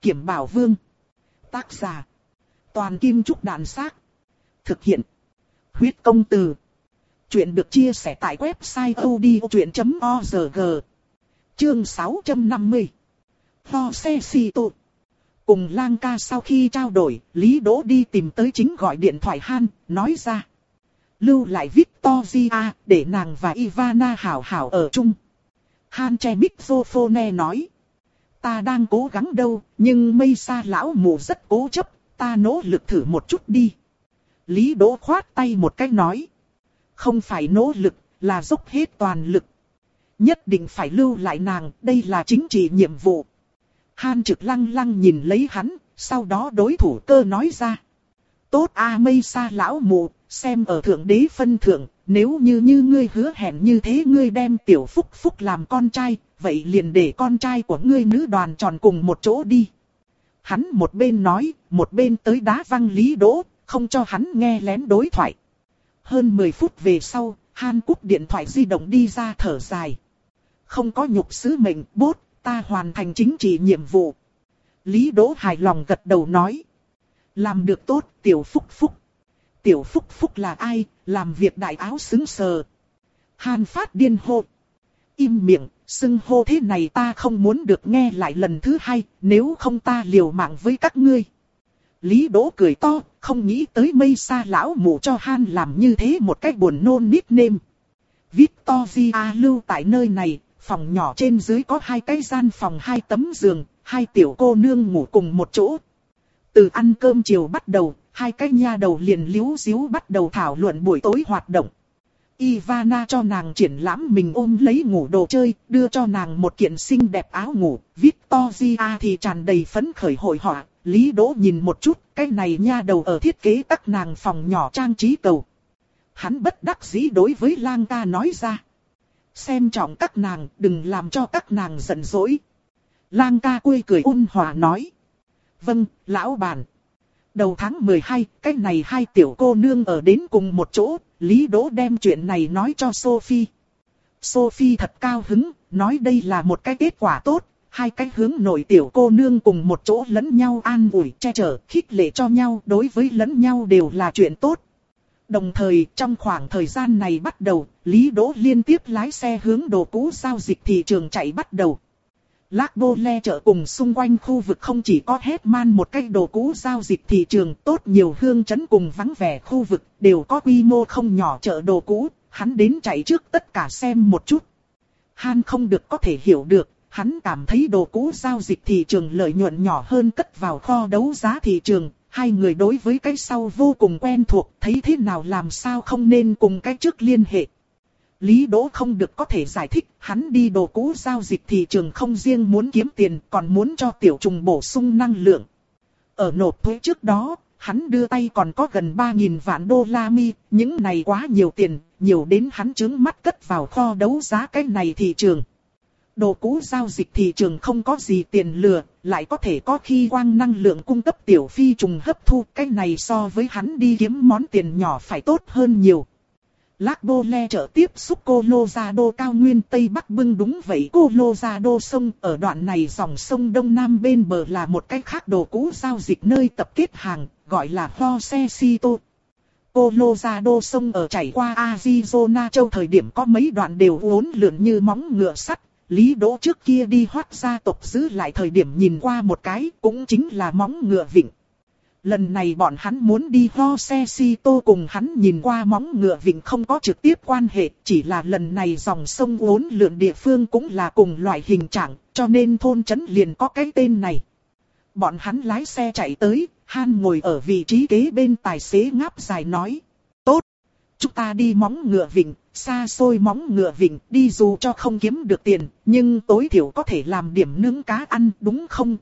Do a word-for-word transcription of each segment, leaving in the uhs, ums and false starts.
Kiểm Bảo Vương. Tác giả. Toàn Kim Trúc Đàn Xác. Thực hiện. Huyết Công Từ. Chuyện được chia sẻ tại website odchuyện chấm org. Chương sáu trăm năm mươi. Ho xe si tụ. Cùng Lang ca sau khi trao đổi, Lý Đỗ đi tìm tới chính gọi điện thoại Han, nói ra. Lưu lại Victoria, để nàng và Ivana hảo hảo ở chung. Han che microphone nói. Ta đang cố gắng đâu, nhưng mây xa lão mù rất cố chấp, ta nỗ lực thử một chút đi. Lý Đỗ khoát tay một cái nói. Không phải nỗ lực, là dốc hết toàn lực. Nhất định phải lưu lại nàng, đây là chính trị nhiệm vụ. Han trực lăng lăng nhìn lấy hắn, sau đó đối thủ cơ nói ra. Tốt a mây xa lão mù, xem ở thượng đế phân thượng, nếu như như ngươi hứa hẹn như thế ngươi đem tiểu Phúc Phúc làm con trai, vậy liền để con trai của ngươi nữ đoàn tròn cùng một chỗ đi. Hắn một bên nói, một bên tới đá văng Lý Đỗ, không cho hắn nghe lén đối thoại. Hơn mười phút về sau, Han cúp điện thoại di động đi ra thở dài. Không có nhục sứ mệnh, bốt, ta hoàn thành chính trị nhiệm vụ. Lý Đỗ hài lòng gật đầu nói. Làm được tốt, tiểu Phúc Phúc. Tiểu Phúc Phúc là ai, làm việc đại áo xứng sờ. Han phát điên hô. Im miệng, xưng hô thế này ta không muốn được nghe lại lần thứ hai, nếu không ta liều mạng với các ngươi. Lý Đỗ cười to, không nghĩ tới mây xa lão mù cho Han làm như thế một cách buồn nôn nickname. Victoria lưu tại nơi này, phòng nhỏ trên dưới có hai cái gian phòng hai tấm giường, hai tiểu cô nương ngủ cùng một chỗ. Từ ăn cơm chiều bắt đầu, hai cái nha đầu liền líu díu bắt đầu thảo luận buổi tối hoạt động. Ivana cho nàng triển lãm mình ôm lấy ngủ đồ chơi, đưa cho nàng một kiện xinh đẹp áo ngủ. Victoria thì tràn đầy phấn khởi hội họa. Lý Đỗ nhìn một chút, cái này nha đầu ở thiết kế các nàng phòng nhỏ trang trí cầu. Hắn bất đắc dĩ đối với Lang ca nói ra. Xem trọng các nàng, đừng làm cho các nàng giận dỗi. Lang ca quê cười ôn hòa nói. Vâng, lão bản. Đầu tháng mười hai, cái này hai tiểu cô nương ở đến cùng một chỗ, Lý Đỗ đem chuyện này nói cho Sophie. Sophie thật cao hứng, nói đây là một cái kết quả tốt, hai cái hướng nội tiểu cô nương cùng một chỗ lẫn nhau an ủi, che chở, khích lệ cho nhau, đối với lẫn nhau đều là chuyện tốt. Đồng thời, trong khoảng thời gian này bắt đầu, Lý Đỗ liên tiếp lái xe hướng đồ cũ giao dịch thị trường chạy bắt đầu. Lác Bô Le chợ cùng xung quanh khu vực không chỉ có hết man một cái đồ cũ giao dịch thị trường tốt, nhiều hương trấn cùng vắng vẻ khu vực đều có quy mô không nhỏ chợ đồ cũ, hắn đến chạy trước tất cả xem một chút. Han không được có thể hiểu được, hắn cảm thấy đồ cũ giao dịch thị trường lợi nhuận nhỏ hơn cất vào kho đấu giá thị trường, hai người đối với cái sau vô cùng quen thuộc, thấy thế nào làm sao không nên cùng cái trước liên hệ. Lý Đỗ không được có thể giải thích, hắn đi đồ cũ giao dịch thị trường không riêng muốn kiếm tiền, còn muốn cho tiểu trùng bổ sung năng lượng. Ở nộp thuế trước đó, hắn đưa tay còn có gần ba nghìn vạn đô la mi, những này quá nhiều tiền, nhiều đến hắn trướng mắt cất vào kho đấu giá cái này thị trường. Đồ cũ giao dịch thị trường không có gì tiền lừa, lại có thể có khi quang năng lượng cung cấp tiểu phi trùng hấp thu, cái này so với hắn đi kiếm món tiền nhỏ phải tốt hơn nhiều. Lác Bô Le chợ tiếp xúc Colorado cao nguyên Tây Bắc bưng đúng vậy, Colorado sông ở đoạn này dòng sông Đông Nam bên bờ là một cái khác đồ cũ giao dịch nơi tập kết hàng, gọi là Jose Cito. Colorado sông ở chảy qua Arizona châu thời điểm có mấy đoạn đều uốn lượn như móng ngựa sắt. Lý Đỗ trước kia đi Hoắc gia tộc giữ lại thời điểm nhìn qua một cái, cũng chính là móng ngựa vịnh. Lần này bọn hắn muốn đi Jose Cito cùng hắn nhìn qua móng ngựa vịnh không có trực tiếp quan hệ, chỉ là lần này dòng sông uốn lượn địa phương cũng là cùng loại hình trạng, cho nên thôn trấn liền có cái tên này. Bọn hắn lái xe chạy tới, Han ngồi ở vị trí kế bên tài xế ngáp dài nói. Tốt, chúng ta đi móng ngựa vịnh, xa xôi móng ngựa vịnh, đi dù cho không kiếm được tiền, nhưng tối thiểu có thể làm điểm nướng cá ăn, đúng không?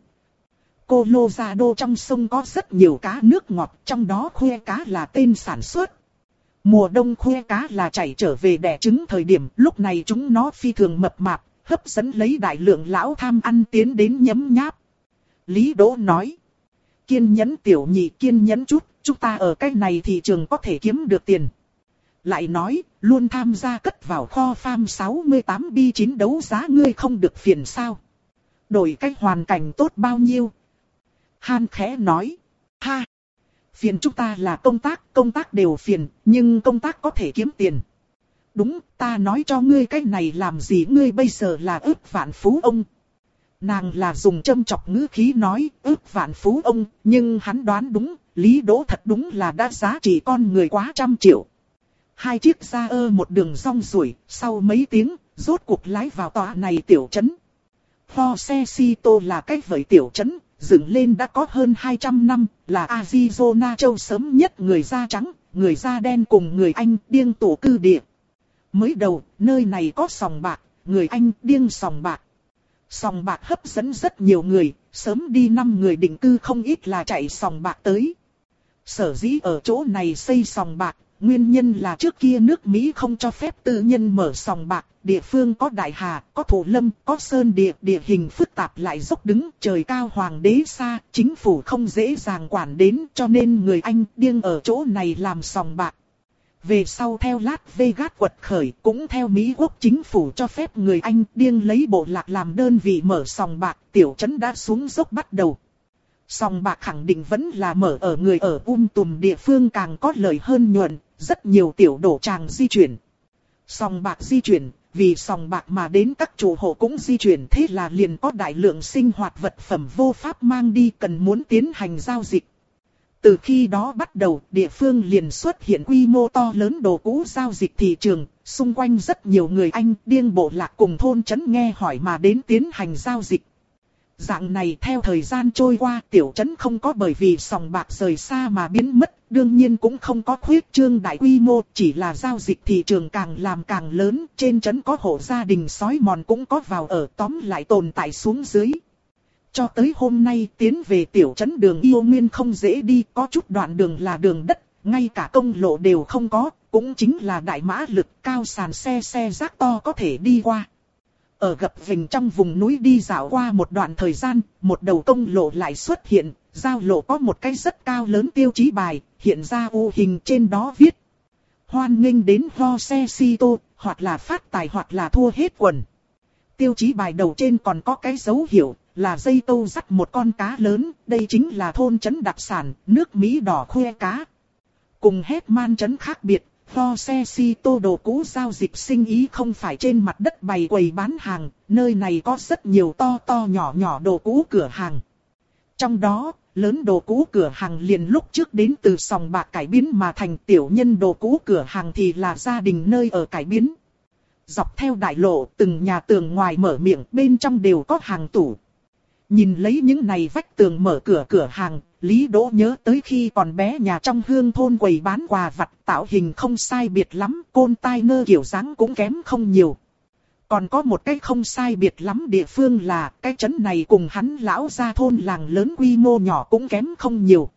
Colorado trong sông có rất nhiều cá nước ngọt, trong đó khuê cá là tên sản xuất. Mùa đông khuê cá là chảy trở về đẻ trứng thời điểm, lúc này chúng nó phi thường mập mạp, hấp dẫn lấy đại lượng lão tham ăn tiến đến nhấm nháp. Lý Đỗ nói, kiên nhẫn tiểu nhị, kiên nhẫn chút, chúng ta ở cái này thị trường có thể kiếm được tiền. Lại nói, luôn tham gia cất vào kho farm sáu mươi tám bi chín đấu giá ngươi không được phiền sao. Đổi cách hoàn cảnh tốt bao nhiêu. Han khẽ nói. Ha! Phiền chúng ta là công tác, công tác đều phiền, nhưng công tác có thể kiếm tiền. Đúng, ta nói cho ngươi cái này làm gì, ngươi bây giờ là ước vạn phú ông. Nàng là dùng châm chọc ngữ khí nói ước vạn phú ông, nhưng hắn đoán đúng, Lý Đỗ thật đúng là đã giá trị con người quá trăm triệu. Hai chiếc ra ơ một đường rong ruổi, sau mấy tiếng, rốt cuộc lái vào tòa này tiểu trấn. Forsecito là cái vợi tiểu trấn, dựng lên đã có hơn hai trăm năm, là Arizona châu sớm nhất người da trắng, người da đen cùng người Anh điên tổ cư địa. Mới đầu, nơi này có sòng bạc, người Anh điên sòng bạc. Sòng bạc hấp dẫn rất nhiều người, sớm đi năm người định cư không ít là chạy sòng bạc tới. Sở dĩ ở chỗ này xây sòng bạc, nguyên nhân là trước kia nước Mỹ không cho phép tư nhân mở sòng bạc, địa phương có đại hà, có thổ lâm, có sơn địa, địa hình phức tạp lại dốc đứng, trời cao hoàng đế xa, chính phủ không dễ dàng quản đến, cho nên người Anh điên ở chỗ này làm sòng bạc. Về sau theo Las Vegas quật khởi, cũng theo Mỹ quốc chính phủ cho phép người Anh điên lấy bộ lạc làm đơn vị mở sòng bạc, tiểu trấn đã xuống dốc bắt đầu. Sòng bạc khẳng định vẫn là mở ở người ở um tùm địa phương càng có lợi hơn nhuận, rất nhiều tiểu đổ tràng di chuyển. Sòng bạc di chuyển, vì sòng bạc mà đến các chủ hộ cũng di chuyển, thế là liền có đại lượng sinh hoạt vật phẩm vô pháp mang đi cần muốn tiến hành giao dịch. Từ khi đó bắt đầu, địa phương liền xuất hiện quy mô to lớn đồ cũ giao dịch thị trường, xung quanh rất nhiều người Anh điên bộ lạc cùng thôn trấn nghe hỏi mà đến tiến hành giao dịch. Dạng này theo thời gian trôi qua, tiểu trấn không có bởi vì sòng bạc rời xa mà biến mất, đương nhiên cũng không có khuyết trương đại quy mô, chỉ là giao dịch thị trường càng làm càng lớn, trên trấn có hộ gia đình sói mòn cũng có vào ở, tóm lại tồn tại xuống dưới. Cho tới hôm nay tiến về tiểu trấn đường yêu nguyên không dễ đi, có chút đoạn đường là đường đất, ngay cả công lộ đều không có, cũng chính là đại mã lực cao sàn xe xe rác to có thể đi qua. Ở gập ghềnh trong vùng núi đi dạo qua một đoạn thời gian, một đầu công lộ lại xuất hiện, giao lộ có một cái rất cao lớn tiêu chí bài, hiện ra u hình trên đó viết. Hoan nghênh đến Forsecito, hoặc là phát tài hoặc là thua hết quần. Tiêu chí bài đầu trên còn có cái dấu hiệu, là dây câu dắt một con cá lớn, đây chính là thôn trấn đặc sản, nước Mỹ đỏ khoe cá. Cùng Hetman trấn khác biệt, Forsecito đồ cũ giao dịch sinh ý không phải trên mặt đất bày quầy bán hàng, nơi này có rất nhiều to to nhỏ nhỏ đồ cũ cửa hàng. Trong đó, lớn đồ cũ cửa hàng liền lúc trước đến từ sòng bạc cải biến mà thành, tiểu nhân đồ cũ cửa hàng thì là gia đình nơi ở cải biến. Dọc theo đại lộ, từng nhà tường ngoài mở miệng, bên trong đều có hàng tủ. Nhìn lấy những này vách tường mở cửa cửa hàng, Lý Đỗ nhớ tới khi còn bé nhà trong hương thôn quầy bán quà vặt, tạo hình không sai biệt lắm, côn tai nơ kiểu dáng cũng kém không nhiều. Còn có một cái không sai biệt lắm địa phương là cái trấn này cùng hắn lão gia thôn làng lớn quy mô nhỏ cũng kém không nhiều.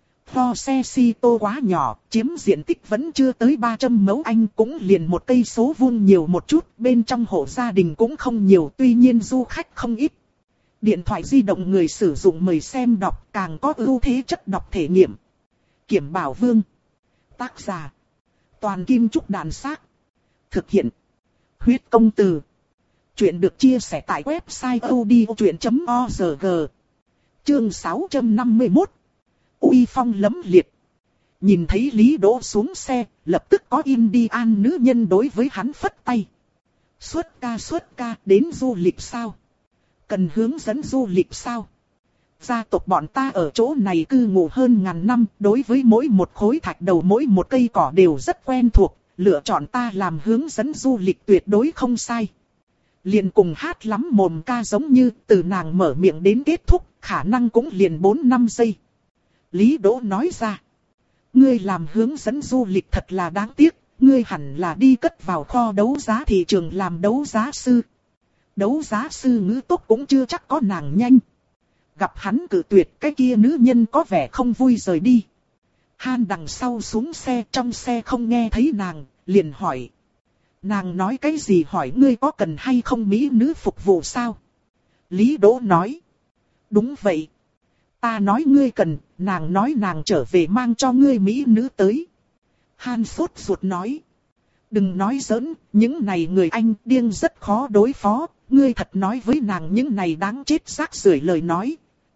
Forsecito quá nhỏ, chiếm diện tích vẫn chưa tới ba trăm mẫu Anh, cũng liền một cây số vuông nhiều một chút, bên trong hộ gia đình cũng không nhiều, tuy nhiên du khách không ít. Điện thoại di động người sử dụng mời xem đọc, càng có ưu thế chất đọc thể nghiệm. Kiểm Bảo Vương. Tác giả: Toàn Kim Trúc Đàn Xác. Thực hiện: Huyết Công Từ. Chuyện được chia sẻ tại website audiochuyện chấm org. Chương sáu trăm năm mươi mốt. Uy phong lẫm liệt. Nhìn thấy Lý Đỗ xuống xe, lập tức có Indian nữ nhân đối với hắn phất tay. Xuất ca xuất ca, đến du lịch sao? Cần hướng dẫn du lịch sao? Gia tộc bọn ta ở chỗ này cư ngụ hơn ngàn năm, đối với mỗi một khối thạch đầu mỗi một cây cỏ đều rất quen thuộc, lựa chọn ta làm hướng dẫn du lịch tuyệt đối không sai. Liền cùng hát lắm mồm ca giống như, từ nàng mở miệng đến kết thúc, khả năng cũng liền bốn năm giây. Lý Đỗ nói ra. Ngươi làm hướng dẫn du lịch thật là đáng tiếc, ngươi hẳn là đi cất vào kho đấu giá thị trường làm đấu giá sư. Đấu giá sư ngữ tốc cũng chưa chắc có nàng nhanh. Gặp hắn cự tuyệt, cái kia nữ nhân có vẻ không vui rời đi. Han đằng sau xuống xe, trong xe không nghe thấy nàng, liền hỏi. Nàng nói cái gì, hỏi ngươi có cần hay không mỹ nữ phục vụ sao? Lý Đỗ nói. Đúng vậy. Ta nói ngươi cần, nàng nói nàng trở về mang cho ngươi mỹ nữ tới. Han sốt ruột nói. Đừng nói giỡn, những này người Anh điên rất khó đối phó, ngươi thật nói với nàng những này đáng chết rác rưởi lời nói.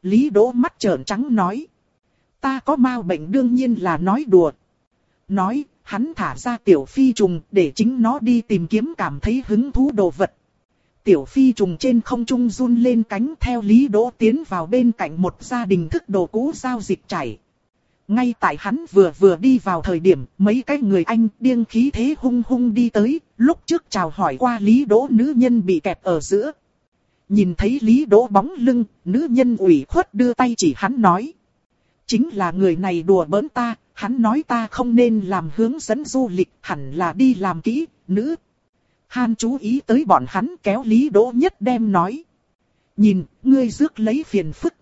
Lý Đỗ mắt trợn trắng nói. Ta có mau bệnh đương nhiên là nói đùa. Nói, hắn thả ra tiểu phi trùng để chính nó đi tìm kiếm cảm thấy hứng thú đồ vật. Tiểu phi trùng trên không trung run lên cánh theo Lý Đỗ tiến vào bên cạnh một gia đình thức đồ cũ giao dịch chảy. Ngay tại hắn vừa vừa đi vào thời điểm mấy cái người anh điên khí thế hung hung đi tới, lúc trước chào hỏi qua Lý Đỗ nữ nhân bị kẹp ở giữa. Nhìn thấy Lý Đỗ bóng lưng, nữ nhân ủy khuất đưa tay chỉ hắn nói. Chính là người này đùa bỡn ta, hắn nói ta không nên làm hướng dẫn du lịch, hẳn là đi làm kỹ, nữ. Han chú ý tới bọn hắn kéo Lý Đỗ nhất đem nói. Nhìn, ngươi rước lấy phiền phức.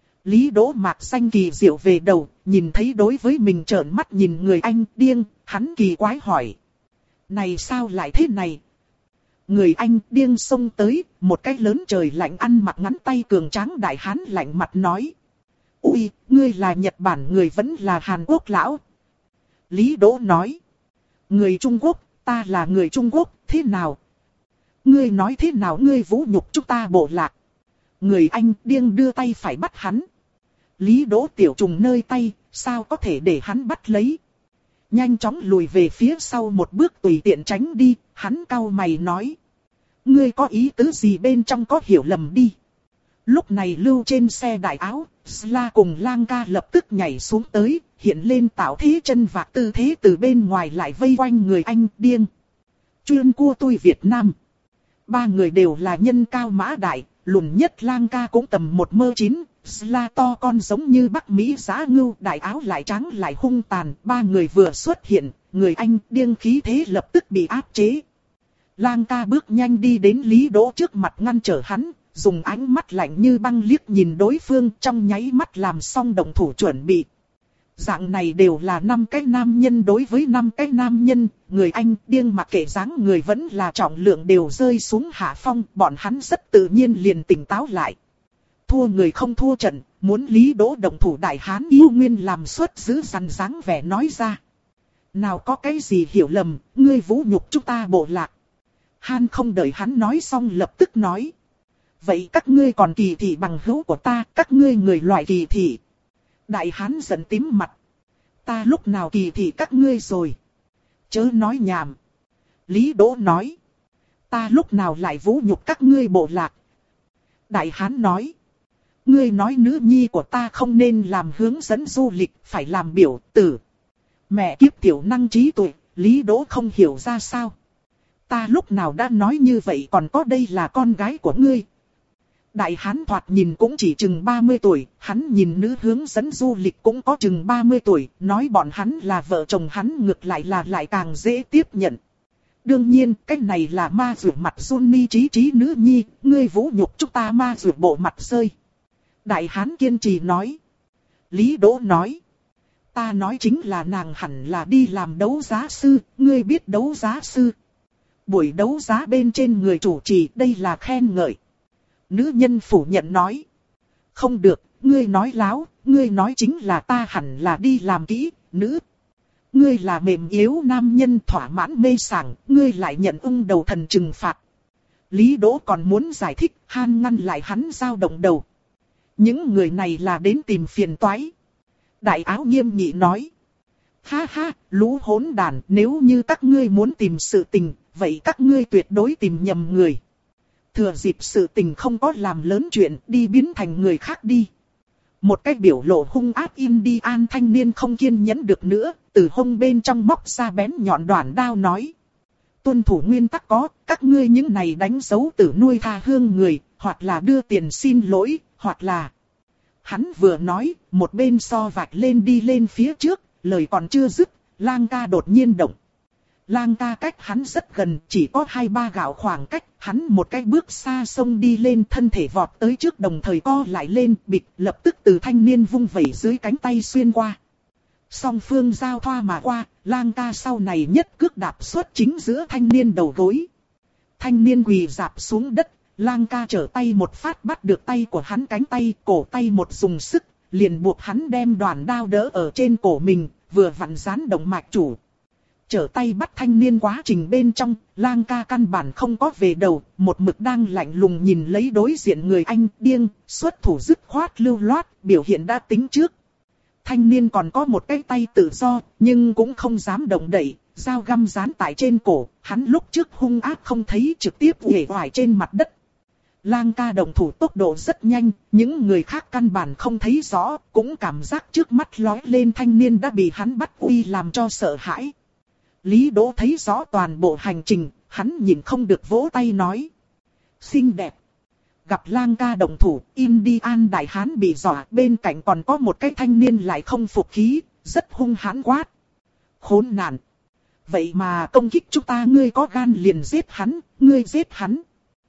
Lý Đỗ mạc xanh kỳ diệu về đầu, nhìn thấy đối với mình trợn mắt nhìn người anh điên, hắn kỳ quái hỏi. Này sao lại thế này? Người anh điên xông tới, một cái lớn trời lạnh ăn mặc ngắn tay cường tráng đại hán lạnh mặt nói. Ui, ngươi là Nhật Bản người vẫn là Hàn Quốc lão. Lý Đỗ nói. Người Trung Quốc, ta là người Trung Quốc, thế nào? Ngươi nói thế nào ngươi vũ nhục chúng ta bộ lạc? Người anh điên đưa tay phải bắt hắn. Lý Đỗ tiểu trùng nơi tay, sao có thể để hắn bắt lấy? Nhanh chóng lùi về phía sau một bước tùy tiện tránh đi, hắn cau mày nói. Ngươi có ý tứ gì bên trong có hiểu lầm đi. Lúc này lưu trên xe đại áo, Sla cùng Lang Ca lập tức nhảy xuống tới, hiện lên tạo thế chân vạc tư thế từ bên ngoài lại vây quanh người anh điên. Chuyên cua tôi Việt Nam. Ba người đều là nhân cao mã đại, lùn nhất Lang Ca cũng tầm một mơ chín, Sla to con giống như Bắc Mỹ giá ngưu, đại áo lại trắng lại hung tàn. Ba người vừa xuất hiện, người anh điên khí thế lập tức bị áp chế. Lang Ca bước nhanh đi đến Lý Đỗ trước mặt ngăn trở hắn, dùng ánh mắt lạnh như băng liếc nhìn đối phương trong nháy mắt làm xong động thủ chuẩn bị. Dạng này đều là năm cái nam nhân đối với năm cái nam nhân, người anh điên mặc kệ dáng người vẫn là trọng lượng đều rơi xuống hạ phong, bọn hắn rất tự nhiên liền tỉnh táo lại. Thua người không thua trận, muốn Lý Đỗ động thủ đại hán yêu nguyên làm suất giữ dằn dáng vẻ nói ra. Nào có cái gì hiểu lầm, ngươi vũ nhục chúng ta bộ lạc. Han không đợi hắn nói xong lập tức nói. Vậy các ngươi còn kỳ thị bằng hữu của ta, các ngươi người loại kỳ thị. Đại hán giận tím mặt. Ta lúc nào kỳ thị các ngươi rồi? Chớ nói nhảm. Lý Đỗ nói. Ta lúc nào lại vũ nhục các ngươi bộ lạc? Đại hán nói. Ngươi nói nữ nhi của ta không nên làm hướng dẫn du lịch, phải làm biểu tử. Mẹ kiếp tiểu năng trí tuệ, Lý Đỗ không hiểu ra sao. Ta lúc nào đã nói như vậy còn có đây là con gái của ngươi. Đại hán thoạt nhìn cũng chỉ chừng ba mươi tuổi, hắn nhìn nữ hướng dẫn du lịch cũng có chừng ba mươi tuổi, nói bọn hắn là vợ chồng hắn ngược lại là lại càng dễ tiếp nhận. Đương nhiên, cái này là ma rượu mặt Johnny trí trí nữ nhi, ngươi vũ nhục chúng ta ma rượu bộ mặt rơi. Đại hán kiên trì nói. Lý Đỗ nói. Ta nói chính là nàng hẳn là đi làm đấu giá sư, ngươi biết đấu giá sư. Buổi đấu giá bên trên người chủ trì đây là khen ngợi. Nữ nhân phủ nhận nói. Không được, ngươi nói láo, ngươi nói chính là ta hẳn là đi làm kỹ, nữ. Ngươi là mềm yếu nam nhân thỏa mãn mê sảng, ngươi lại nhận ung đầu thần trừng phạt. Lý Đỗ còn muốn giải thích, Han ngăn lại hắn dao động đầu. Những người này là đến tìm phiền toái. Đại áo nghiêm nghị nói. Ha ha, lũ hỗn đàn, nếu như các ngươi muốn tìm sự tình, vậy các ngươi tuyệt đối tìm nhầm người. Thừa dịp sự tình không có làm lớn chuyện, đi biến thành người khác đi. Một cái biểu lộ hung ác Indian thanh niên không kiên nhẫn được nữa, từ hông bên trong móc ra bén nhọn đoạn đao nói. Tuân thủ nguyên tắc có, các ngươi những này đánh dấu tử nuôi tha hương người, hoặc là đưa tiền xin lỗi, hoặc là... Hắn vừa nói, một bên so vạch lên đi lên phía trước, lời còn chưa dứt, Lang Ca đột nhiên động. Lang Ca cách hắn rất gần, chỉ có hai ba gạo khoảng cách, hắn một cái bước xa xông đi lên, thân thể vọt tới trước đồng thời co lại lên, bịch, lập tức từ thanh niên vung vẩy dưới cánh tay xuyên qua. Song phương giao thoa mà qua, Lang Ca sau này nhất cước đạp xuất chính giữa thanh niên đầu gối. Thanh niên quỳ rạp xuống đất, Lang Ca trở tay một phát bắt được tay của hắn cánh tay, cổ tay một dùng sức, liền buộc hắn đem đoàn đao đỡ ở trên cổ mình, vừa vặn dán động mạch chủ. Trở tay bắt thanh niên quá trình bên trong, Lang ca căn bản không có về đầu, một mực đang lạnh lùng nhìn lấy đối diện người anh điên, xuất thủ dứt khoát lưu loát, biểu hiện đã tính trước. Thanh niên còn có một cái tay tự do, nhưng cũng không dám động đậy, dao găm dán tại trên cổ, hắn lúc trước hung ác không thấy trực tiếp uể oải trên mặt đất. Lang ca động thủ tốc độ rất nhanh, những người khác căn bản không thấy rõ, cũng cảm giác trước mắt lóe lên thanh niên đã bị hắn bắt uy làm cho sợ hãi. Lý Đỗ thấy rõ toàn bộ hành trình, hắn nhìn không được vỗ tay nói. Xinh đẹp. Gặp Lang ca động thủ, Indian đại hán bị dọa, bên cạnh còn có một cái thanh niên lại không phục khí, rất hung hãn quát. Khốn nạn. Vậy mà công kích chúng ta, ngươi có gan liền giết hắn, ngươi giết hắn.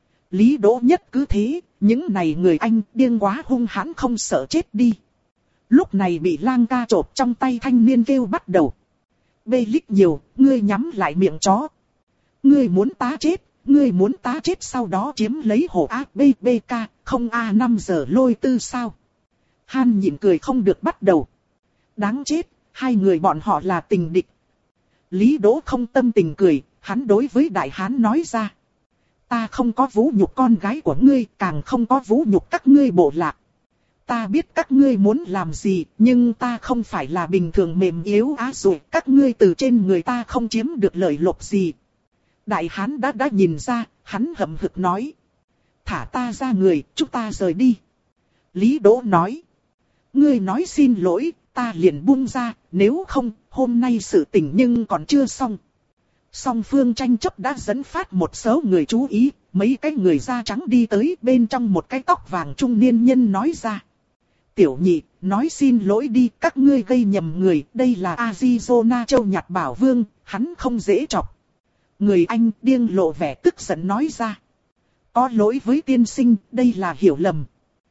Lý Đỗ nhất cứ thế, những này người anh điên quá hung hãn không sợ chết đi. Lúc này bị Lang ca chộp trong tay thanh niên kêu bắt đầu. Bê lích nhiều, ngươi nhắm lại miệng chó. Ngươi muốn tá chết, ngươi muốn tá chết sau đó chiếm lấy hồ A B B K, không A năm giờ lôi tư sao. Han nhịn cười không được bắt đầu. Đáng chết, hai người bọn họ là tình địch. Lý Đỗ không tâm tình cười, hắn đối với đại hán nói ra. Ta không có vũ nhục con gái của ngươi, càng không có vũ nhục các ngươi bộ lạc. Ta biết các ngươi muốn làm gì, nhưng ta không phải là bình thường mềm yếu á rồi, các ngươi từ trên người ta không chiếm được lợi lộc gì. Đại hán đã đã nhìn ra, hắn hậm hực nói. Thả ta ra người, chúng ta rời đi. Lý Đỗ nói. Ngươi nói xin lỗi, ta liền buông ra, nếu không, hôm nay sự tình nhưng còn chưa xong. Song phương tranh chấp đã dẫn phát một số người chú ý, mấy cái người da trắng đi tới bên trong một cái tóc vàng trung niên nhân nói ra. Tiểu nhị, nói xin lỗi đi, các ngươi gây nhầm người, đây là Arizona châu nhặt bảo vương, hắn không dễ chọc. Người anh điên lộ vẻ tức giận nói ra. Có lỗi với tiên sinh, đây là hiểu lầm.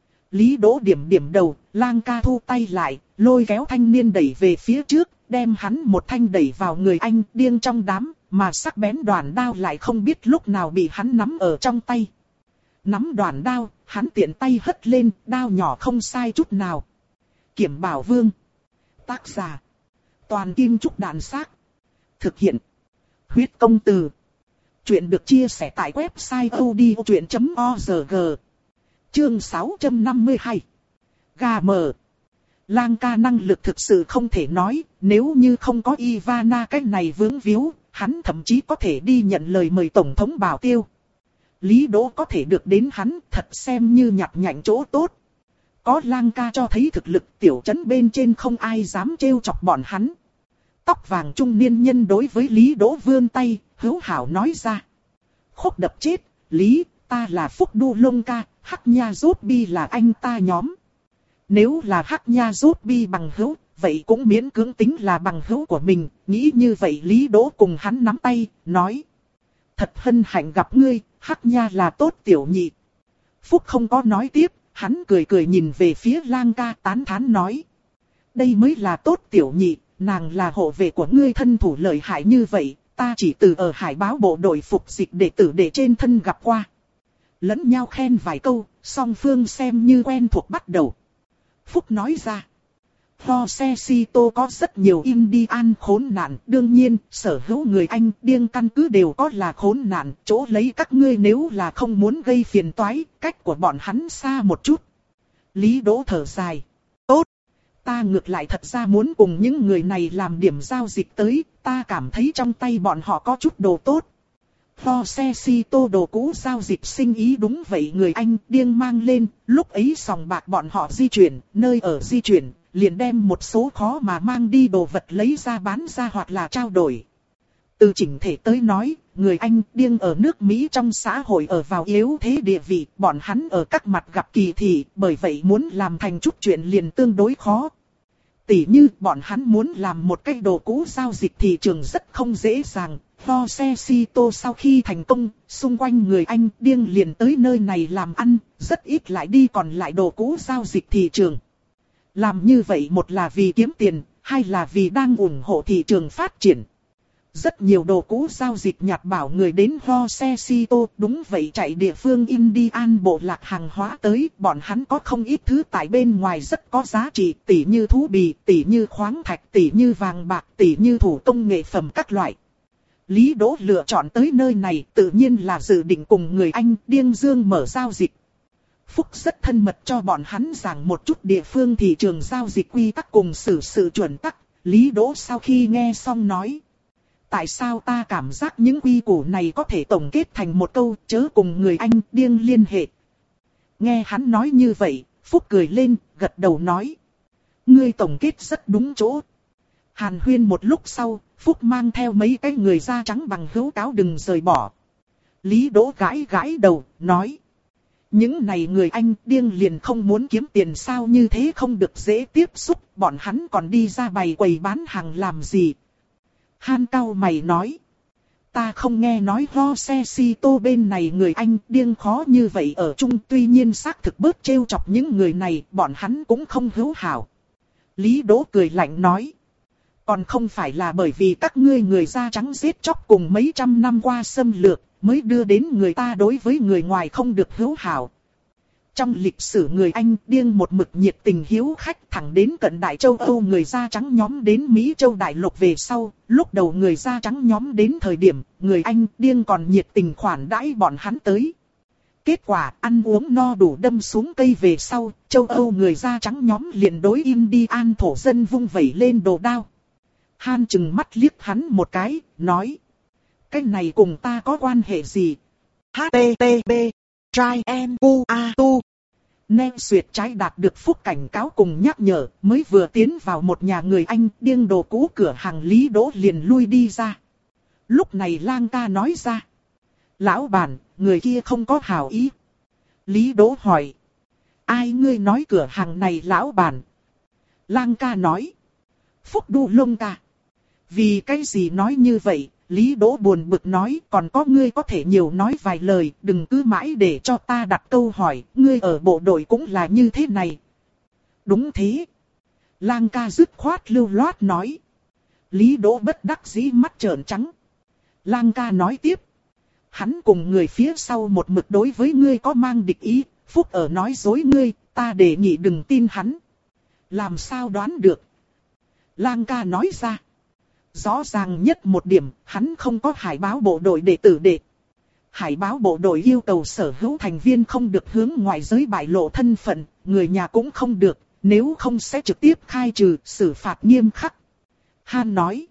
Lý Đỗ điểm điểm đầu, Lang ca thu tay lại, lôi kéo thanh niên đẩy về phía trước, đem hắn một thanh đẩy vào người anh điên trong đám, mà sắc bén đoàn đao lại không biết lúc nào bị hắn nắm ở trong tay. Nắm đoàn đao, hắn tiện tay hất lên, đao nhỏ không sai chút nào. Kiểm Bảo Vương. Tác giả. Toàn Kim Trúc Đạn Xác. Thực hiện. Huyết Công Từ. Chuyện được chia sẻ tại website odchuyện chấm org. Chương sáu trăm năm mươi hai. Gà mờ. Lang ca năng lực thực sự không thể nói, nếu như không có Ivana cái này vướng víu, hắn thậm chí có thể đi nhận lời mời Tổng thống Bảo Tiêu. Lý Đỗ có thể được đến hắn thật xem như nhặt nhạnh chỗ tốt. Có Lang ca cho thấy thực lực, tiểu trấn bên trên không ai dám trêu chọc bọn hắn. Tóc vàng trung niên nhân đối với Lý Đỗ vươn tay, hữu hảo nói ra. Khúc đập chết, Lý, ta là Phúc Đu Lông ca, Hắc Nha Rốt Bi là anh ta nhóm. Nếu là Hắc Nha Rốt Bi bằng hữu, vậy cũng miễn cưỡng tính là bằng hữu của mình, nghĩ như vậy Lý Đỗ cùng hắn nắm tay, nói. Thật hân hạnh gặp ngươi, Hắc Nha là tốt tiểu nhị. Phúc không có nói tiếp, hắn cười cười nhìn về phía Lang ca tán thán nói. Đây mới là tốt tiểu nhị, nàng là hộ vệ của ngươi thân thủ lợi hại như vậy, ta chỉ từ ở hải báo bộ đội phục dịch đệ tử để trên thân gặp qua. Lẫn nhau khen vài câu, song phương xem như quen thuộc bắt đầu. Phúc nói ra. Josecito có rất nhiều Indian khốn nạn, đương nhiên, sở hữu người Anh điên căn cứ đều có là khốn nạn, chỗ lấy các ngươi nếu là không muốn gây phiền toái, cách của bọn hắn xa một chút. Lý Đỗ thở dài. Tốt, ta ngược lại thật ra muốn cùng những người này làm điểm giao dịch tới, ta cảm thấy trong tay bọn họ có chút đồ tốt. Josecito đồ cũ giao dịch sinh ý đúng vậy người Anh điên mang lên, lúc ấy sòng bạc bọn họ di chuyển, nơi ở di chuyển. Liền đem một số khó mà mang đi đồ vật lấy ra bán ra hoặc là trao đổi. Từ chỉnh thể tới nói, người Anh điên ở nước Mỹ trong xã hội ở vào yếu thế địa vị, bọn hắn ở các mặt gặp kỳ thị, bởi vậy muốn làm thành chút chuyện liền tương đối khó. Tỉ như bọn hắn muốn làm một cái đồ cũ giao dịch thị trường rất không dễ dàng. Josecito sau khi thành công, xung quanh người Anh điên liền tới nơi này làm ăn, rất ít lại đi còn lại đồ cũ giao dịch thị trường. Làm như vậy một là vì kiếm tiền, hai là vì đang ủng hộ thị trường phát triển. Rất nhiều đồ cũ giao dịch nhặt bảo người đến Hosesito, đúng vậy chạy địa phương Indian bộ lạc hàng hóa tới, bọn hắn có không ít thứ tại bên ngoài rất có giá trị, tỉ như thú bì, tỉ như khoáng thạch, tỉ như vàng bạc, tỉ như thủ công nghệ phẩm các loại. Lý Đỗ lựa chọn tới nơi này tự nhiên là dự định cùng người Anh Điêng Dương mở giao dịch. Phúc rất thân mật cho bọn hắn giảng một chút địa phương thị trường giao dịch quy tắc cùng xử sự chuẩn tắc. Lý Đỗ sau khi nghe xong nói. Tại sao ta cảm giác những quy củ này có thể tổng kết thành một câu chớ cùng người Anh Điêng liên hệ. Nghe hắn nói như vậy, Phúc cười lên, gật đầu nói. Ngươi tổng kết rất đúng chỗ. Hàn huyên một lúc sau, Phúc mang theo mấy cái người da trắng bằng hữu cáo đừng rời bỏ. Lý Đỗ gãi gãi đầu, nói. Những này người Anh Điêng liền không muốn kiếm tiền sao như thế không được dễ tiếp xúc, bọn hắn còn đi ra bày quầy bán hàng làm gì. Han cau mày nói. Ta không nghe nói Hosesito bên này người Anh Điêng khó như vậy ở chung, tuy nhiên xác thực bớt trêu chọc những người này, bọn hắn cũng không hữu hảo. Lý Đỗ cười lạnh nói. Còn không phải là bởi vì các ngươi người da trắng giết chóc cùng mấy trăm năm qua xâm lược, mới đưa đến người ta đối với người ngoài không được hữu hảo. Trong lịch sử người Anh Điêng một mực nhiệt tình hiếu khách thẳng đến cận đại châu Âu người da trắng nhóm đến Mỹ châu đại lục về sau, lúc đầu người da trắng nhóm đến thời điểm, người Anh Điêng còn nhiệt tình khoản đãi bọn hắn tới. Kết quả ăn uống no đủ đâm xuống cây về sau, châu Âu người da trắng nhóm liền đối Indian thổ dân vung vẩy lên đồ đao. Han chừng mắt liếc hắn một cái, nói. Cái này cùng ta có quan hệ gì? H T T B Trai Em U A Tu Nen Xuyệt trái đạt được Phúc cảnh cáo cùng nhắc nhở, mới vừa tiến vào một nhà người Anh Điêng đồ cũ cửa hàng Lý Đỗ liền lui đi ra. Lúc này Lang ca nói ra. Lão bản, người kia không có hảo ý. Lý Đỗ hỏi. Ai ngươi nói cửa hàng này lão bản? Lang ca nói. Phúc Đu Lông ca. Vì cái gì nói như vậy? Lý Đỗ buồn bực nói, còn có ngươi có thể nhiều nói vài lời, đừng cứ mãi để cho ta đặt câu hỏi, ngươi ở bộ đội cũng là như thế này. Đúng thế. Lang ca dứt khoát lưu loát nói. Lý Đỗ bất đắc dĩ mắt trợn trắng. Lang ca nói tiếp. Hắn cùng người phía sau một mực đối với ngươi có mang địch ý, Phúc ở nói dối ngươi, ta đề nghị đừng tin hắn. Làm sao đoán được? Lang ca nói ra. Rõ ràng nhất một điểm, hắn không có hải báo bộ đội đệ tử đệ. Hải báo bộ đội yêu cầu sở hữu thành viên không được hướng ngoài giới bại lộ thân phận, người nhà cũng không được, nếu không sẽ trực tiếp khai trừ, xử phạt nghiêm khắc. Han nói,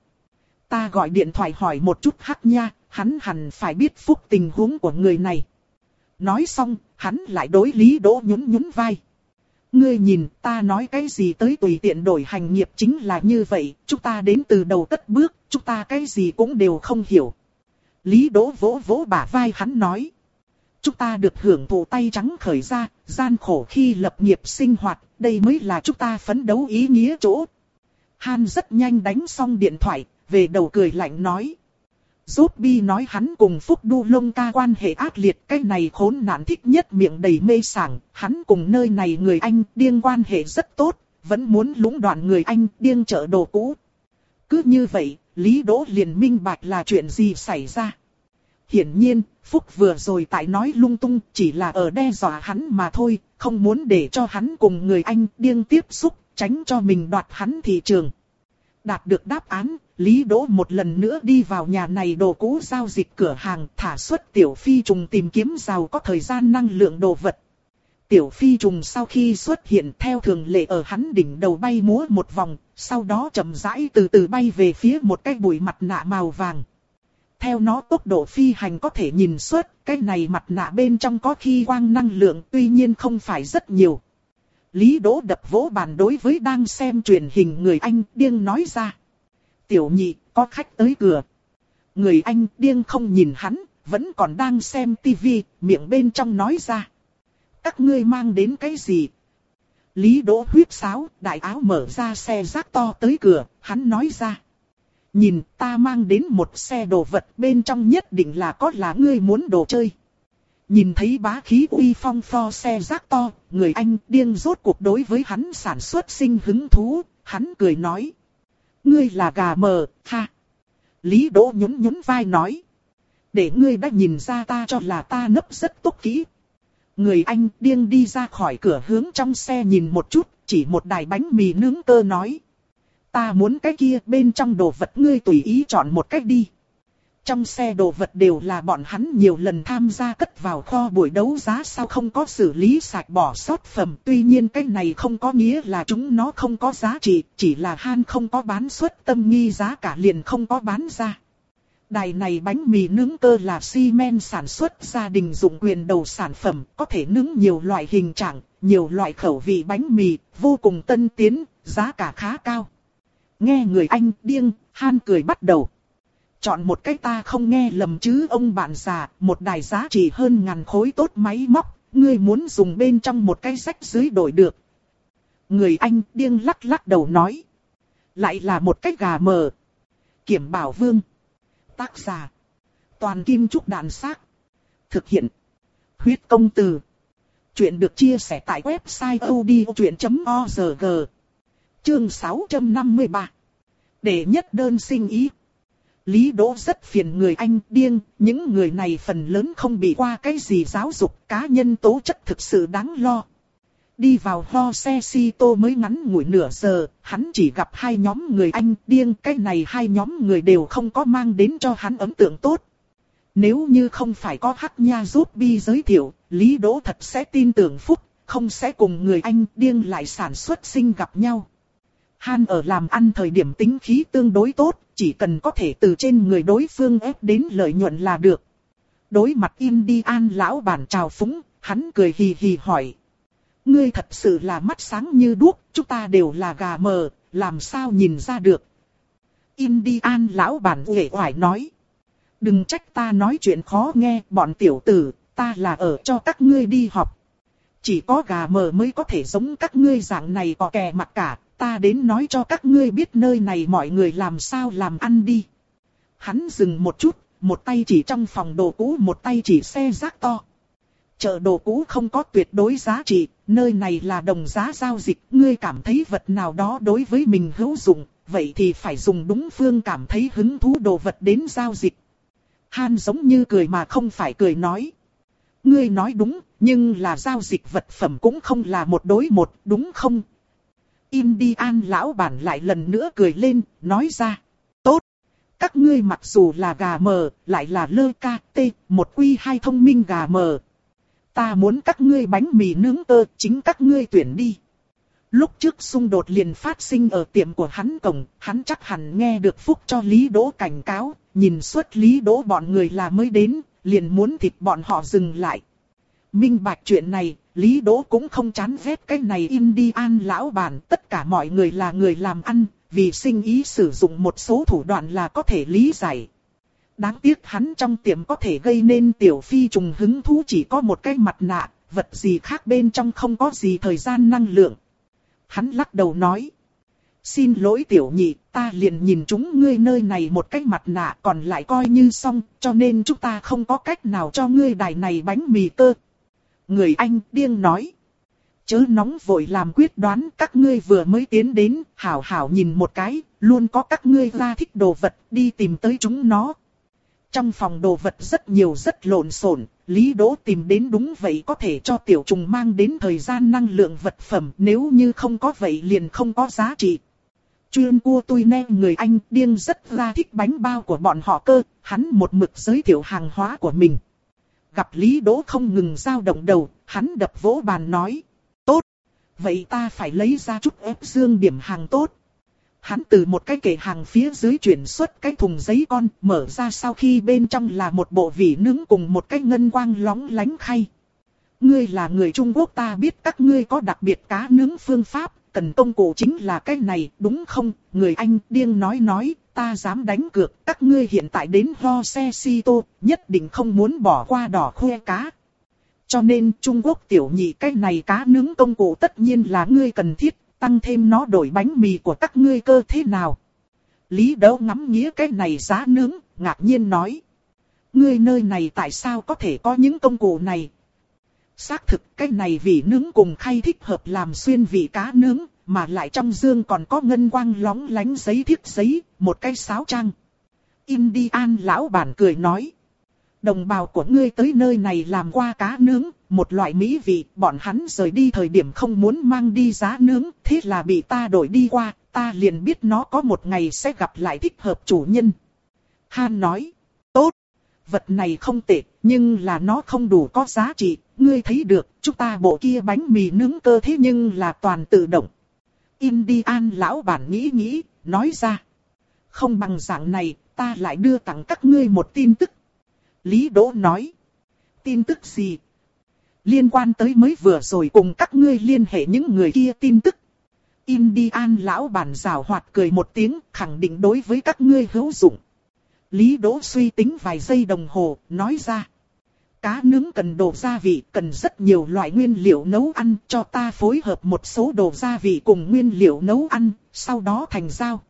ta gọi điện thoại hỏi một chút Hắc nha, hắn hẳn phải biết Phúc tình huống của người này. Nói xong, hắn lại đối Lý Đỗ nhún nhún vai. Ngươi nhìn, ta nói cái gì tới tùy tiện đổi hành nghiệp chính là như vậy, chúng ta đến từ đầu tất bước, chúng ta cái gì cũng đều không hiểu. Lý Đỗ vỗ vỗ bả vai hắn nói. Chúng ta được hưởng thụ tay trắng khởi ra, gian khổ khi lập nghiệp sinh hoạt, đây mới là chúng ta phấn đấu ý nghĩa chỗ. Han rất nhanh đánh xong điện thoại, về đầu cười lạnh nói. Zobi nói hắn cùng Phúc Đu Lông ca quan hệ ác liệt, cái này khốn nạn thích nhất miệng đầy mê sảng, hắn cùng nơi này người Anh Điêng quan hệ rất tốt, vẫn muốn lũng đoạn người Anh Điêng chợ đồ cũ. Cứ như vậy, Lý Đỗ liền minh bạch là chuyện gì xảy ra. Hiển nhiên, Phúc vừa rồi tại nói lung tung, chỉ là ở đe dọa hắn mà thôi, không muốn để cho hắn cùng người Anh Điêng tiếp xúc, tránh cho mình đoạt hắn thị trường. Đạt được đáp án, Lý Đỗ một lần nữa đi vào nhà này đồ cũ giao dịch cửa hàng, thả xuất Tiểu Phi Trùng tìm kiếm giàu có thời gian năng lượng đồ vật. Tiểu Phi Trùng sau khi xuất hiện theo thường lệ ở hắn đỉnh đầu bay múa một vòng, sau đó chậm rãi từ từ bay về phía một cái bụi mặt nạ màu vàng. Theo nó tốc độ phi hành có thể nhìn xuất, cái này mặt nạ bên trong có khí quang năng lượng tuy nhiên không phải rất nhiều. Lý Đỗ đập vỗ bàn đối với đang xem truyền hình người Anh Điêng nói ra. Tiểu nhị, có khách tới cửa. Người Anh Điêng không nhìn hắn, vẫn còn đang xem tivi, miệng bên trong nói ra. Các ngươi mang đến cái gì? Lý Đỗ huýt sáo, đại áo mở ra xe rác to tới cửa, hắn nói ra. Nhìn, ta mang đến một xe đồ vật, bên trong nhất định là có là ngươi muốn đồ chơi. Nhìn thấy bá khí uy phong pho xe rác to, người Anh Điêng rốt cuộc đối với hắn sản xuất sinh hứng thú, hắn cười nói. Ngươi là gà mờ, ha. Lý Đỗ nhún nhún vai nói. Để ngươi đã nhìn ra ta cho là ta nấp rất tốt kỹ. Người anh điên đi ra khỏi cửa hướng trong xe nhìn một chút, chỉ một đài bánh mì nướng cơ nói. Ta muốn cái kia, bên trong đồ vật ngươi tùy ý chọn một cách đi. Trong xe đồ vật đều là bọn hắn nhiều lần tham gia cất vào kho buổi đấu giá sao không có xử lý sạch bỏ sót phẩm. Tuy nhiên cái này không có nghĩa là chúng nó không có giá trị, chỉ là Han không có bán suất tâm nghi giá cả liền không có bán ra. Đài này bánh mì nướng cơ là Siemens sản xuất gia đình dụng quyền đầu sản phẩm, có thể nướng nhiều loại hình trạng, nhiều loại khẩu vị bánh mì, vô cùng tân tiến, giá cả khá cao. Nghe người anh điên, Han cười bắt đầu. Chọn một cái ta không nghe lầm chứ ông bạn già, một đài giá trị hơn ngàn khối tốt máy móc, ngươi muốn dùng bên trong một cái rách dưới đổi được. Người anh điên lắc lắc đầu nói. Lại là một cái gà mờ. Kiểm Bảo Vương. Tác giả. Toàn Kim Trúc Đàn Xác. Thực hiện. Huyết Công Từ. Chuyện được chia sẻ tại website odchuyện chấm org. Chương sáu trăm năm mươi ba. Để nhất đơn sinh ý. Lý Đỗ rất phiền người anh điên, những người này phần lớn không bị qua cái gì giáo dục, cá nhân tố chất thực sự đáng lo. Đi vào ho xe Cito mới ngắn ngủi nửa giờ, hắn chỉ gặp hai nhóm người anh điên, cái này hai nhóm người đều không có mang đến cho hắn ấn tượng tốt. Nếu như không phải có Hắc Nha giúp Bi giới thiệu, Lý Đỗ thật sẽ tin tưởng Phúc, không sẽ cùng người anh điên lại sản xuất sinh gặp nhau. Han ở làm ăn thời điểm tính khí tương đối tốt, chỉ cần có thể từ trên người đối phương ép đến lợi nhuận là được. Đối mặt Indian lão bản chào phúng, hắn cười hì hì hỏi. Ngươi thật sự là mắt sáng như đuốc, chúng ta đều là gà mờ, làm sao nhìn ra được. Indian lão bản uể oải nói. Đừng trách ta nói chuyện khó nghe, bọn tiểu tử, ta là ở cho các ngươi đi học. Chỉ có gà mờ mới có thể giống các ngươi dạng này có kè mặt cả. Ta đến nói cho các ngươi biết nơi này mọi người làm sao làm ăn đi. Hắn dừng một chút, một tay chỉ trong phòng đồ cũ, một tay chỉ xe rác to. Chợ đồ cũ không có tuyệt đối giá trị, nơi này là đồng giá giao dịch. Ngươi cảm thấy vật nào đó đối với mình hữu dụng, vậy thì phải dùng đúng phương cảm thấy hứng thú đồ vật đến giao dịch. Han giống như cười mà không phải cười nói. Ngươi nói đúng, nhưng là giao dịch vật phẩm cũng không là một đối một, đúng không? Indian lão bản lại lần nữa cười lên, nói ra. Tốt! Các ngươi mặc dù là gà mờ, lại là lơ ca tê, một quy hai thông minh gà mờ. Ta muốn các ngươi bánh mì nướng tơ, chính các ngươi tuyển đi. Lúc trước xung đột liền phát sinh ở tiệm của hắn cổng, hắn chắc hẳn nghe được Phúc cho Lý Đỗ cảnh cáo, nhìn suốt Lý Đỗ bọn người là mới đến, liền muốn thịt bọn họ dừng lại. Minh bạch chuyện này, Lý Đỗ cũng không chán ghét cái này Indian lão bản, tất cả mọi người là người làm ăn, vì sinh ý sử dụng một số thủ đoạn là có thể lý giải. Đáng tiếc hắn trong tiệm có thể gây nên tiểu phi trùng hứng thú chỉ có một cái mặt nạ, vật gì khác bên trong không có gì thời gian năng lượng. Hắn lắc đầu nói. Xin lỗi tiểu nhị, ta liền nhìn chúng ngươi nơi này một cái mặt nạ còn lại coi như xong, cho nên chúng ta không có cách nào cho ngươi đài này bánh mì cơ. Người anh điên nói. Chớ nóng vội làm quyết đoán, các ngươi vừa mới tiến đến, hảo hảo nhìn một cái, luôn có các ngươi ra thích đồ vật, đi tìm tới chúng nó. Trong phòng đồ vật rất nhiều rất lộn xộn, Lý Đỗ tìm đến đúng vậy có thể cho tiểu trùng mang đến thời gian năng lượng vật phẩm, nếu như không có vậy liền không có giá trị. Chuyên cua tôi nghe người anh điên rất ra thích bánh bao của bọn họ cơ, hắn một mực giới thiệu hàng hóa của mình. Gặp Lý Đỗ không ngừng dao động đầu, hắn đập vỗ bàn nói. Tốt, vậy ta phải lấy ra chút ép dương điểm hàng tốt. Hắn từ một cái kệ hàng phía dưới chuyển xuất cái thùng giấy con, mở ra sau khi bên trong là một bộ vỉ nướng cùng một cái ngân quang lóng lánh khay. Ngươi là người Trung Quốc, ta biết các ngươi có đặc biệt cá nướng phương pháp, cần công cụ chính là cái này, đúng không? Người anh điên nói nói, ta dám đánh cược, các ngươi hiện tại đến ho xe Cito, nhất định không muốn bỏ qua đỏ khoe cá. Cho nên Trung Quốc tiểu nhị cái này cá nướng công cụ tất nhiên là ngươi cần thiết, tăng thêm nó đổi bánh mì của các ngươi cơ thế nào. Lý Đỗ ngắm nghía cái này giá nướng, ngạc nhiên nói. Ngươi nơi này tại sao có thể có những công cụ này? Xác thực cái này vị nướng cùng khay thích hợp làm xuyên vị cá nướng, mà lại trong dương còn có ngân quang lóng lánh giấy thiếc giấy, một cái sáo trang. Indian lão bản cười nói. Đồng bào của ngươi tới nơi này làm qua cá nướng, một loại mỹ vị, bọn hắn rời đi thời điểm không muốn mang đi giá nướng, thế là bị ta đổi đi qua, ta liền biết nó có một ngày sẽ gặp lại thích hợp chủ nhân. Han nói, tốt, vật này không tệ, nhưng là nó không đủ có giá trị, ngươi thấy được, chúng ta bộ kia bánh mì nướng cơ thế nhưng là toàn tự động. Indian lão bản nghĩ nghĩ, nói ra, không bằng dạng này, ta lại đưa tặng các ngươi một tin tức. Lý Đỗ nói, tin tức gì? Liên quan tới mới vừa rồi cùng các ngươi liên hệ những người kia tin tức. Indian lão bản giảo hoạt cười một tiếng, khẳng định đối với các ngươi hữu dụng. Lý Đỗ suy tính vài giây đồng hồ, nói ra. Cá nướng cần đồ gia vị, cần rất nhiều loại nguyên liệu nấu ăn, cho ta phối hợp một số đồ gia vị cùng nguyên liệu nấu ăn, sau đó thành giao.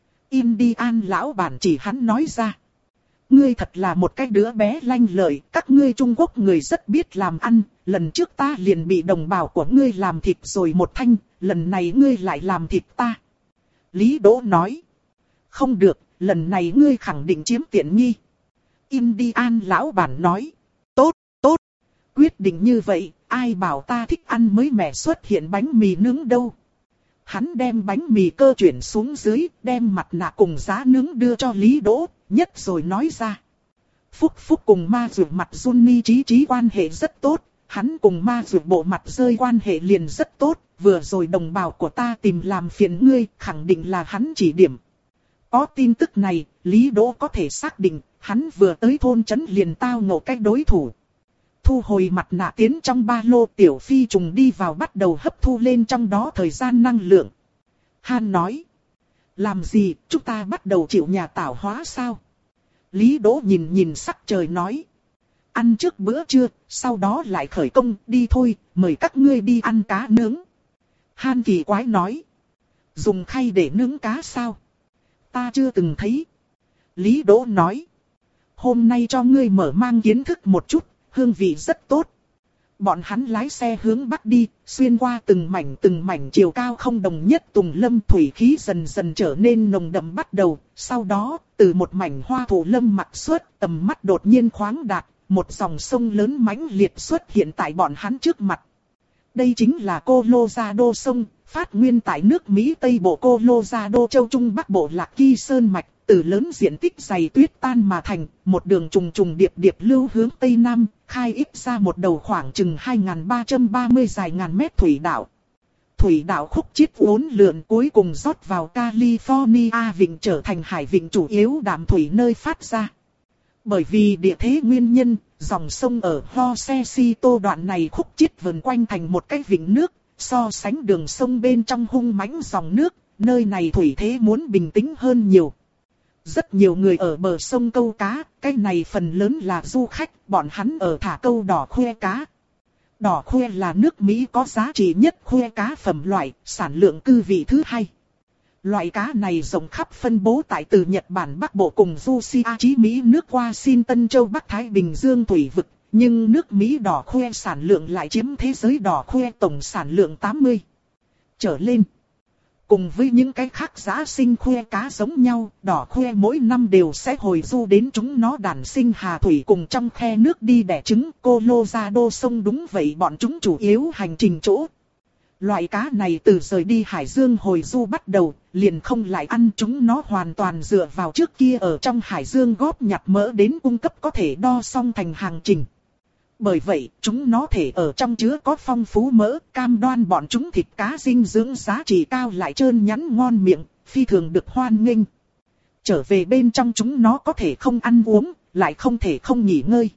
Indian lão bản chỉ hắn nói ra. Ngươi thật là một cái đứa bé lanh lợi, các ngươi Trung Quốc người rất biết làm ăn, lần trước ta liền bị đồng bào của ngươi làm thịt rồi một thanh, lần này ngươi lại làm thịt ta. Lý Đỗ nói. Không được, lần này ngươi khẳng định chiếm tiện nghi. Indian lão bản nói. Tốt, tốt, quyết định như vậy, ai bảo ta thích ăn mới mẻ xuất hiện bánh mì nướng đâu. Hắn đem bánh mì cơ chuyển xuống dưới, đem mặt nạ cùng giá nướng đưa cho Lý Đỗ, nhất rồi nói ra. Phúc Phúc cùng ma dược mặt Junni trí trí quan hệ rất tốt, hắn cùng ma dược bộ mặt rơi quan hệ liền rất tốt, vừa rồi đồng bào của ta tìm làm phiền ngươi, khẳng định là hắn chỉ điểm. Có tin tức này, Lý Đỗ có thể xác định, hắn vừa tới thôn trấn liền tao ngộ cái đối thủ. Thu hồi mặt nạ tiến trong ba lô, tiểu phi trùng đi vào bắt đầu hấp thu lên trong đó thời gian năng lượng. Han nói. Làm gì, chúng ta bắt đầu chịu nhà tảo hóa sao? Lý Đỗ nhìn nhìn sắc trời nói. Ăn trước bữa trưa, sau đó lại khởi công, đi thôi, mời các ngươi đi ăn cá nướng. Han kỳ quái nói. Dùng khay để nướng cá sao? Ta chưa từng thấy. Lý Đỗ nói. Hôm nay cho ngươi mở mang kiến thức một chút, hương vị rất tốt. Bọn hắn lái xe hướng bắc đi, xuyên qua từng mảnh từng mảnh chiều cao không đồng nhất tùng lâm, thủy khí dần dần trở nên nồng đậm bắt đầu. Sau đó, từ một mảnh hoa thụ lâm mặc xuất, tầm mắt đột nhiên khoáng đạt, một dòng sông lớn mãnh liệt xuất hiện tại bọn hắn trước mặt. Đây chính là Colorado sông, phát nguyên tại nước Mỹ Tây Bộ Colorado châu Trung Bắc Bộ Lạc Kỳ Sơn Mạch. Từ lớn diện tích dày tuyết tan mà thành, một đường trùng trùng điệp điệp lưu hướng Tây Nam, khai ít ra một đầu khoảng chừng hai nghìn ba trăm ba mươi dài ngàn mét thủy đạo. Thủy đạo khúc chiết uốn lượn cuối cùng rót vào California vịnh trở thành hải vịnh chủ yếu đạm thủy nơi phát ra. Bởi vì địa thế nguyên nhân, dòng sông ở Hosesito đoạn này khúc chiết vần quanh thành một cái vịnh nước, so sánh đường sông bên trong hung mãnh dòng nước, nơi này thủy thế muốn bình tĩnh hơn nhiều. Rất nhiều người ở bờ sông câu cá, cái này phần lớn là du khách, bọn hắn ở thả câu đỏ khoe cá. Đỏ khoe là nước Mỹ có giá trị nhất khoe cá phẩm loại, sản lượng cư vị thứ hai. Loại cá này rộng khắp phân bố tại từ Nhật Bản Bắc Bộ cùng Russia chí Mỹ nước Washington châu Bắc Thái Bình Dương thủy vực, nhưng nước Mỹ đỏ khoe sản lượng lại chiếm thế giới đỏ khoe tổng sản lượng tám mươi trở lên. Cùng với những cái khác giã sinh khoe cá giống nhau, đỏ khoe mỗi năm đều sẽ hồi du đến chúng nó đàn sinh hà thủy cùng trong khe nước đi đẻ trứng. Colorado sông đúng vậy bọn chúng chủ yếu hành trình chỗ. Loại cá này từ rời đi hải dương hồi du bắt đầu, liền không lại ăn chúng nó hoàn toàn dựa vào trước kia ở trong hải dương góp nhặt mỡ đến cung cấp có thể đo xong thành hàng trình. Bởi vậy, chúng nó thể ở trong chứa có phong phú mỡ, cam đoan bọn chúng thịt cá dinh dưỡng giá trị cao lại trơn nhắn ngon miệng, phi thường được hoan nghênh. Trở về bên trong chúng nó có thể không ăn uống, lại không thể không nghỉ ngơi.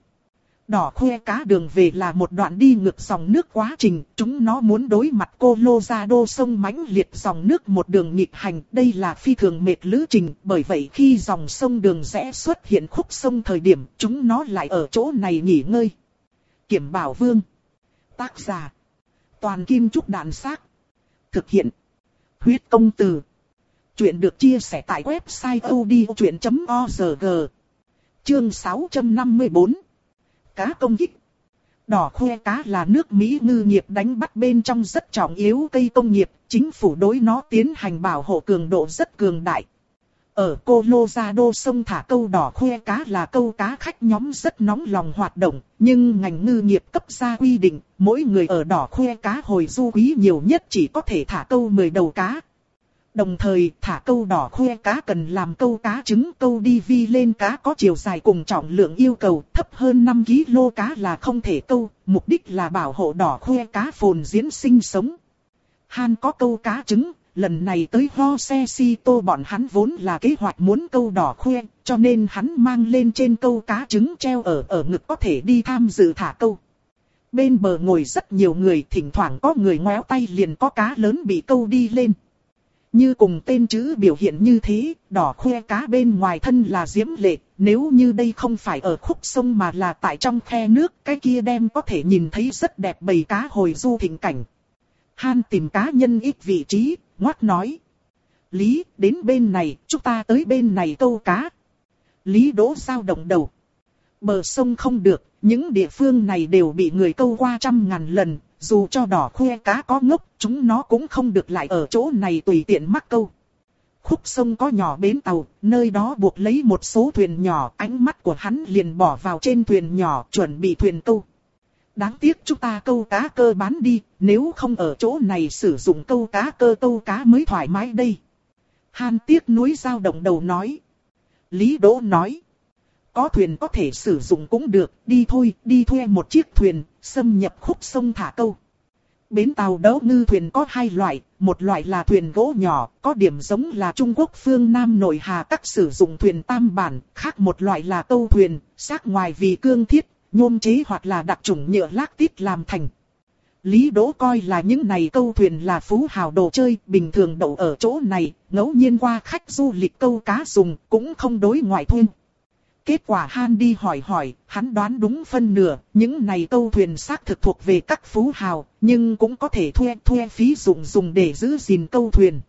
Đỏ khoe cá đường về là một đoạn đi ngược dòng nước quá trình, chúng nó muốn đối mặt Colorado sông mãnh liệt dòng nước một đường nghịch hành, đây là phi thường mệt lữ trình, bởi vậy khi dòng sông đường rẽ xuất hiện khúc sông thời điểm, chúng nó lại ở chỗ này nghỉ ngơi. Kiểm Bảo Vương. Tác giả. Toàn Kim Trúc Đạn Xác. Thực hiện. Huyết Công Từ. Chuyện được chia sẻ tại website odchuyện chấm org. Chương sáu trăm năm mươi bốn. Cá công kích. Đỏ khoe cá là nước Mỹ ngư nghiệp đánh bắt bên trong rất trọng yếu cây công nghiệp, chính phủ đối nó tiến hành bảo hộ cường độ rất cường đại. Ở Colorado sông thả câu đỏ khoe cá là câu cá khách nhóm rất nóng lòng hoạt động, nhưng ngành ngư nghiệp cấp ra quy định, mỗi người ở đỏ khoe cá hồi du quý nhiều nhất chỉ có thể thả câu mười đầu cá. Đồng thời, thả câu đỏ khoe cá cần làm câu cá trứng, câu đi vi lên cá có chiều dài cùng trọng lượng yêu cầu thấp hơn năm ki lô gam cá là không thể câu, mục đích là bảo hộ đỏ khoe cá phồn diễn sinh sống. Han có câu cá trứng. Lần này tới Hosesito bọn hắn vốn là kế hoạch muốn câu đỏ khoe, cho nên hắn mang lên trên câu cá trứng treo ở ở ngực có thể đi tham dự thả câu. Bên bờ ngồi rất nhiều người, thỉnh thoảng có người ngoéo tay liền có cá lớn bị câu đi lên. Như cùng tên chữ biểu hiện như thế, đỏ khoe cá bên ngoài thân là diễm lệ, nếu như đây không phải ở khúc sông mà là tại trong khe nước, cái kia đem có thể nhìn thấy rất đẹp bầy cá hồi du thịnh cảnh. Han tìm cá nhân ít vị trí, ngoắt nói. Lý, đến bên này, chúng ta tới bên này câu cá. Lý Đỗ dao động đầu. Bờ sông không được, những địa phương này đều bị người câu qua trăm ngàn lần, dù cho đỏ khoe cá có ngốc, chúng nó cũng không được lại ở chỗ này tùy tiện mắc câu. Khúc sông có nhỏ bến tàu, nơi đó buộc lấy một số thuyền nhỏ, ánh mắt của hắn liền bỏ vào trên thuyền nhỏ, chuẩn bị thuyền câu. Đáng tiếc chúng ta câu cá cơ bán đi, nếu không ở chỗ này sử dụng câu cá cơ câu cá mới thoải mái đây. Han tiếc nuối dao động đầu nói. Lý Đỗ nói. Có thuyền có thể sử dụng cũng được, đi thôi, đi thuê một chiếc thuyền, xâm nhập khúc sông thả câu. Bến tàu đấu ngư thuyền có hai loại, một loại là thuyền gỗ nhỏ, có điểm giống là Trung Quốc phương Nam nội hà các sử dụng thuyền tam bản, khác một loại là câu thuyền, xác ngoài vì cương thiết, nhôm chế hoặc là đặc chủng nhựa lác tít làm thành. Lý Đỗ coi là những này câu thuyền là phú hào đồ chơi, bình thường đậu ở chỗ này, ngẫu nhiên qua khách du lịch câu cá dùng, cũng không đối ngoại thuê. Kết quả Han đi hỏi hỏi, hắn đoán đúng phân nửa, những này câu thuyền xác thực thuộc về các phú hào, nhưng cũng có thể thuê thuê phí dụng dùng để giữ gìn câu thuyền.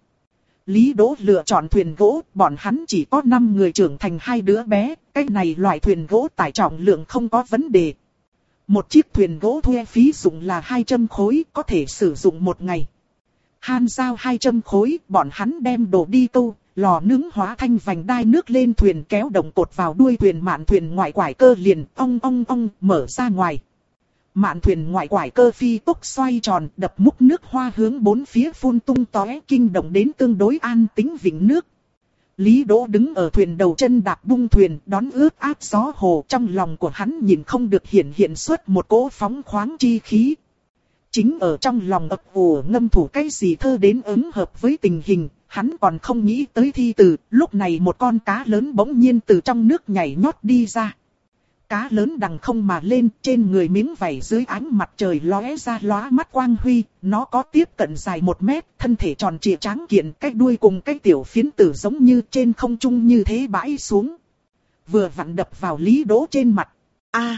Lý Đỗ lựa chọn thuyền gỗ, bọn hắn chỉ có năm người trưởng thành hai đứa bé, cái này loại thuyền gỗ tải trọng lượng không có vấn đề. Một chiếc thuyền gỗ thuê phí dụng là hai trăm khối, có thể sử dụng một ngày. Han giao hai trăm khối, bọn hắn đem đồ đi câu, lò nướng hóa thành vành đai nước lên thuyền kéo động cột vào đuôi thuyền, mạn thuyền ngoại quải cơ liền ong ong ong mở ra ngoài. Mạn thuyền ngoại quải cơ phi tốc xoay tròn, đập múc nước hoa hướng bốn phía phun tung tóe, kinh động đến tương đối an tĩnh vịnh nước. Lý Đỗ đứng ở thuyền đầu chân đạp bung thuyền, đón ướt át gió hồ, trong lòng của hắn nhìn không được hiện hiện xuất một cỗ phóng khoáng chi khí. Chính ở trong lòng ấp ủ ngâm thủ cái gì thơ đến ứng hợp với tình hình, hắn còn không nghĩ tới thi từ, lúc này một con cá lớn bỗng nhiên từ trong nước nhảy nhót đi ra. Cá lớn đằng không mà lên, trên người miếng vảy dưới ánh mặt trời lóe ra lóa mắt quang huy, nó có tiếp cận dài một mét, thân thể tròn trịa tráng kiện, cái đuôi cùng cái tiểu phiến tử giống như trên không trung như thế bãi xuống. Vừa vặn đập vào Lý Đỗ trên mặt. A!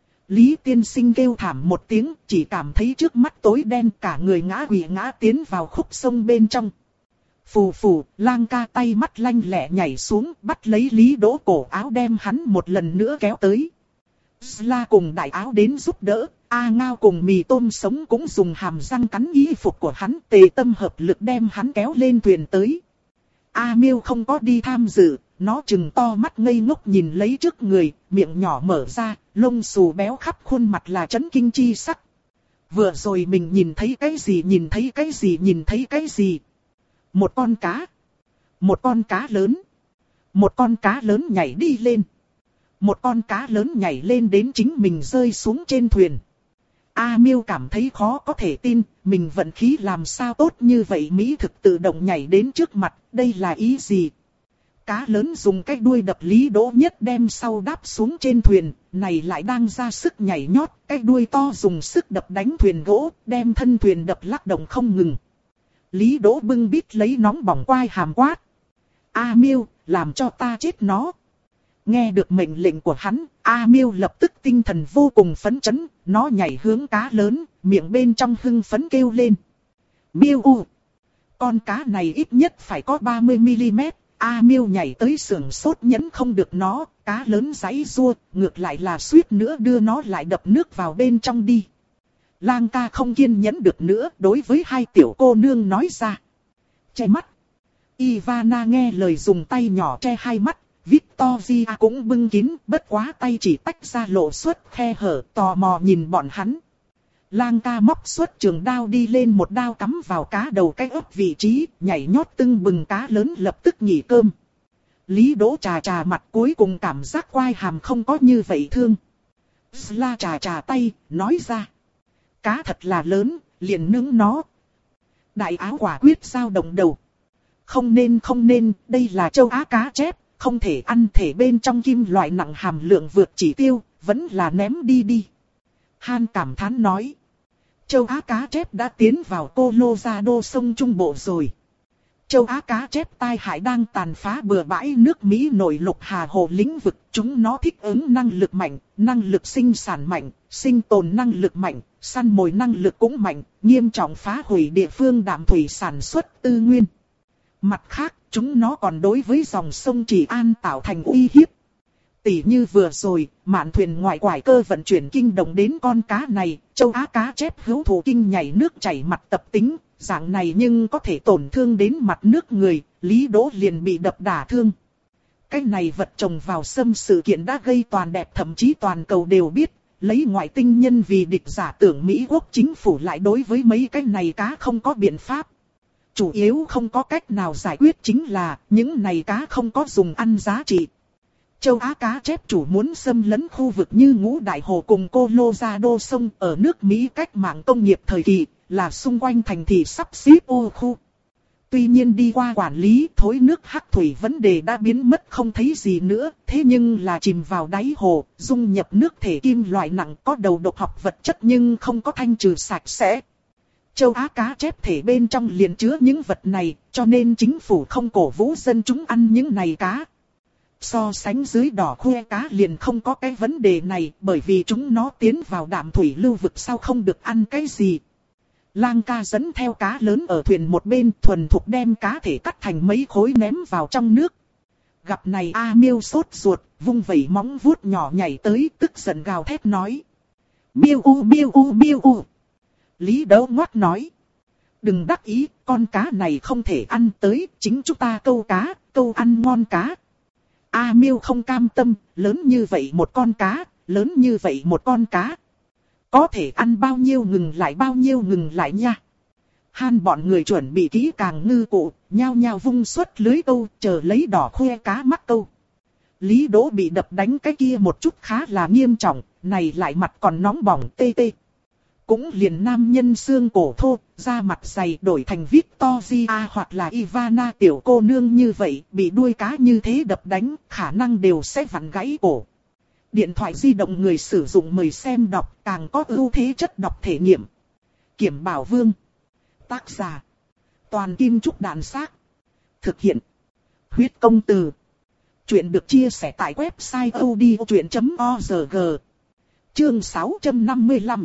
Lý tiên sinh kêu thảm một tiếng, chỉ cảm thấy trước mắt tối đen, cả người ngã quỵ ngã tiến vào khúc sông bên trong. Phù phù, Lang ca tay mắt lanh lẹ nhảy xuống, bắt lấy Lý Đỗ cổ áo đem hắn một lần nữa kéo tới. Sla cùng đại áo đến giúp đỡ, A Ngao cùng mì tôm sống cũng dùng hàm răng cắn y phục của hắn, tề tâm hợp lực đem hắn kéo lên thuyền tới. A Miêu không có đi tham dự, nó trừng to mắt ngây ngốc nhìn lấy trước người, miệng nhỏ mở ra, lông xù béo khắp khuôn mặt là chấn kinh chi sắc. Vừa rồi mình nhìn thấy cái gì nhìn thấy cái gì nhìn thấy cái gì. Một con cá. Một con cá lớn. Một con cá lớn nhảy đi lên. Một con cá lớn nhảy lên đến chính mình rơi xuống trên thuyền. A Miêu cảm thấy khó có thể tin, mình vận khí làm sao tốt như vậy, mỹ thực tự động nhảy đến trước mặt, đây là ý gì? Cá lớn dùng cái đuôi đập Lý Đỗ nhất đem sau đáp xuống trên thuyền, này lại đang ra sức nhảy nhót, cái đuôi to dùng sức đập đánh thuyền gỗ, đem thân thuyền đập lắc động không ngừng. Lý Đỗ bưng bít lấy nóng bỏng quai hàm quát. A Miêu, làm cho ta chết nó. Nghe được mệnh lệnh của hắn, A Miêu lập tức tinh thần vô cùng phấn chấn, nó nhảy hướng cá lớn, miệng bên trong hưng phấn kêu lên. Miêu u! Con cá này ít nhất phải có ba mươi mi li mét, A Miêu nhảy tới sưởng sốt nhẫn không được nó, cá lớn giãy giụa, ngược lại là suýt nữa đưa nó lại đập nước vào bên trong đi. Lang ca không kiên nhẫn được nữa, đối với hai tiểu cô nương nói ra. Che mắt! Ivana nghe lời dùng tay nhỏ che hai mắt, Victoria cũng bưng kín, bất quá tay chỉ tách ra lộ xuất khe hở, tò mò nhìn bọn hắn. Lang ca móc xuất trường đao đi lên một đao cắm vào cá đầu cái ấp vị trí, nhảy nhót tưng bừng cá lớn lập tức nghỉ cơm. Lý Đỗ trà trà mặt cuối cùng cảm giác quai hàm không có như vậy thương. Sla trà trà tay, nói ra. Cá thật là lớn, liền nướng nó. Đại áo quả quyết dao động đầu. Không nên không nên, đây là châu Á cá chép, không thể ăn, thể bên trong kim loại nặng hàm lượng vượt chỉ tiêu, vẫn là ném đi đi. Han cảm thán nói. Châu Á cá chép đã tiến vào Colorado sông Trung Bộ rồi. Châu Á cá chép tai hại đang tàn phá bừa bãi nước Mỹ nội lục hà hồ lĩnh vực. Chúng nó thích ứng năng lực mạnh, năng lực sinh sản mạnh, sinh tồn năng lực mạnh, săn mồi năng lực cũng mạnh, nghiêm trọng phá hủy địa phương đạm thủy sản xuất tư nguyên. Mặt khác, chúng nó còn đối với dòng sông Trị An tạo thành uy hiếp. Tỷ như vừa rồi, mạn thuyền ngoại quải cơ vận chuyển kinh động đến con cá này, châu Á cá chép hữu thủ kinh nhảy nước chảy mặt tập tính, dạng này nhưng có thể tổn thương đến mặt nước người, Lý Đỗ liền bị đập đả thương. Cái này vật trồng vào xâm sự kiện đã gây toàn đẹp, thậm chí toàn cầu đều biết, lấy ngoại tinh nhân vì địch giả tưởng Mỹ quốc chính phủ lại đối với mấy cái này cá không có biện pháp. Chủ yếu không có cách nào giải quyết chính là những này cá không có dùng ăn giá trị. Châu Á cá chép chủ muốn xâm lấn khu vực như Ngũ Đại Hồ cùng Colorado sông ở nước Mỹ cách mạng công nghiệp thời kỳ, là xung quanh thành thị sắp xếp ô khu. Tuy nhiên đi qua quản lý thối nước hắc thủy vấn đề đã biến mất không thấy gì nữa, thế nhưng là chìm vào đáy hồ, dung nhập nước thể kim loại nặng có đầu độc học vật chất nhưng không có thanh trừ sạch sẽ. Châu Á cá chép thể bên trong liền chứa những vật này, cho nên chính phủ không cổ vũ dân chúng ăn những này cá. So sánh dưới đỏ khoe cá liền không có cái vấn đề này, bởi vì chúng nó tiến vào đạm thủy lưu vực sau không được ăn cái gì. Lang ca dẫn theo cá lớn ở thuyền một bên, thuần thục đem cá thể cắt thành mấy khối ném vào trong nước. Gặp này A Miêu sốt ruột, vung vẩy móng vuốt nhỏ nhảy tới, tức giận gào thét nói. Miêu u miêu u miêu u. Lý Đỗ ngoắt nói. Đừng đắc ý, con cá này không thể ăn tới, chính chúng ta câu cá, câu ăn ngon cá. A Miêu không cam tâm, lớn như vậy một con cá, lớn như vậy một con cá. Có thể ăn bao nhiêu ngừng lại bao nhiêu ngừng lại nha. Han bọn người chuẩn bị kỹ càng ngư cụ, nhao nhao vung xuất lưới câu, chờ lấy đỏ khoe cá mắc câu. Lý Đỗ bị đập đánh cái kia một chút khá là nghiêm trọng, này lại mặt còn nóng bỏng tê tê. Cũng liền nam nhân xương cổ thô, da mặt dày đổi thành Victoria hoặc là Ivana tiểu cô nương như vậy, bị đuôi cá như thế đập đánh, khả năng đều sẽ vặn gãy cổ. Điện thoại di động người sử dụng mời xem đọc, càng có ưu thế chất đọc thể nghiệm. Kiểm Bảo Vương. Tác giả. Toàn Kim Trúc Đàn Xác. Thực hiện. Huyết Công Từ. Chuyện được chia sẻ tại website odchuyện chấm org. Chương sáu trăm năm mươi lăm.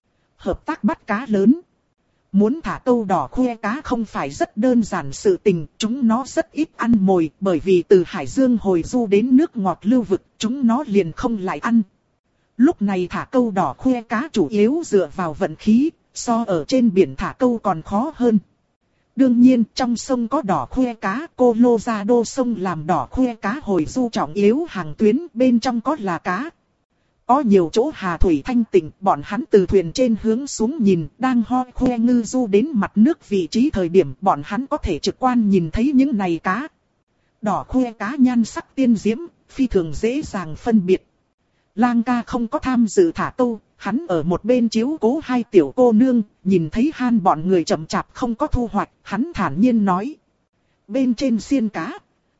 Hợp tác bắt cá lớn. Muốn thả câu đỏ khoe cá không phải rất đơn giản sự tình, chúng nó rất ít ăn mồi, bởi vì từ hải dương hồi du đến nước ngọt lưu vực, chúng nó liền không lại ăn. Lúc này thả câu đỏ khoe cá chủ yếu dựa vào vận khí, so ở trên biển thả câu còn khó hơn. Đương nhiên trong sông có đỏ khoe cá, Colorado sông làm đỏ khoe cá hồi du trọng yếu hàng tuyến, bên trong có là cá. Có nhiều chỗ hà thủy thanh tịnh, bọn hắn từ thuyền trên hướng xuống nhìn, đang hoi khoe ngư du đến mặt nước vị trí thời điểm bọn hắn có thể trực quan nhìn thấy những này cá. Đỏ khoe cá nhan sắc tiên diễm, phi thường dễ dàng phân biệt. Lang ca không có tham dự thả câu, hắn ở một bên chiếu cố hai tiểu cô nương, nhìn thấy Han bọn người chậm chạp không có thu hoạch, hắn thản nhiên nói. Bên trên xiên cá.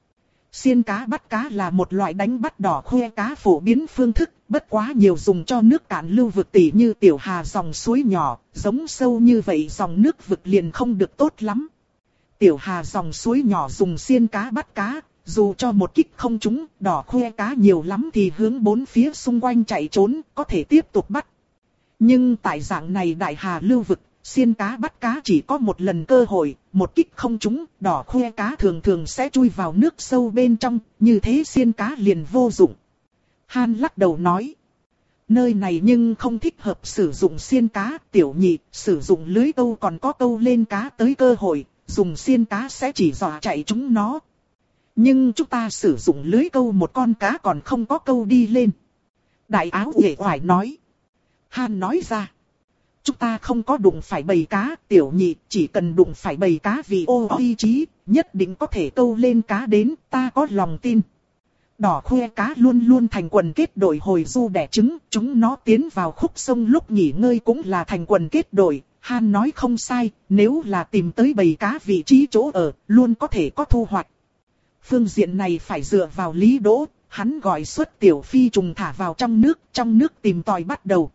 Xiên cá bắt cá là một loại đánh bắt đỏ khoe cá phổ biến phương thức, bất quá nhiều dùng cho nước cạn lưu vực tỉ như tiểu hà dòng suối nhỏ, giống sâu như vậy dòng nước vực liền không được tốt lắm. Tiểu hà dòng suối nhỏ dùng xiên cá bắt cá, dù cho một kích không trúng, đỏ khoe cá nhiều lắm thì hướng bốn phía xung quanh chạy trốn, có thể tiếp tục bắt. Nhưng tại dạng này đại hà lưu vực, xiên cá bắt cá chỉ có một lần cơ hội, một kích không trúng, đỏ khoe cá thường thường sẽ chui vào nước sâu bên trong, như thế xiên cá liền vô dụng. Han lắc đầu nói, nơi này nhưng không thích hợp sử dụng xiên cá, tiểu nhị, sử dụng lưới câu còn có câu lên cá tới cơ hội, dùng xiên cá sẽ chỉ dọa chạy chúng nó. Nhưng chúng ta sử dụng lưới câu một con cá còn không có câu đi lên. Đại áo uể oải nói. Han nói ra. Chúng ta không có đụng phải bầy cá, tiểu nhị, chỉ cần đụng phải bầy cá vì ô ý chí, nhất định có thể câu lên cá đến, ta có lòng tin. Đỏ khoe cá luôn luôn thành quần kết đội hồi du đẻ trứng, chúng nó tiến vào khúc sông lúc nghỉ ngơi cũng là thành quần kết đội. Han nói không sai, nếu là tìm tới bầy cá vị trí chỗ ở, luôn có thể có thu hoạch. Phương diện này phải dựa vào Lý Đỗ, hắn gọi xuất tiểu phi trùng thả vào trong nước, trong nước tìm tòi bắt đầu.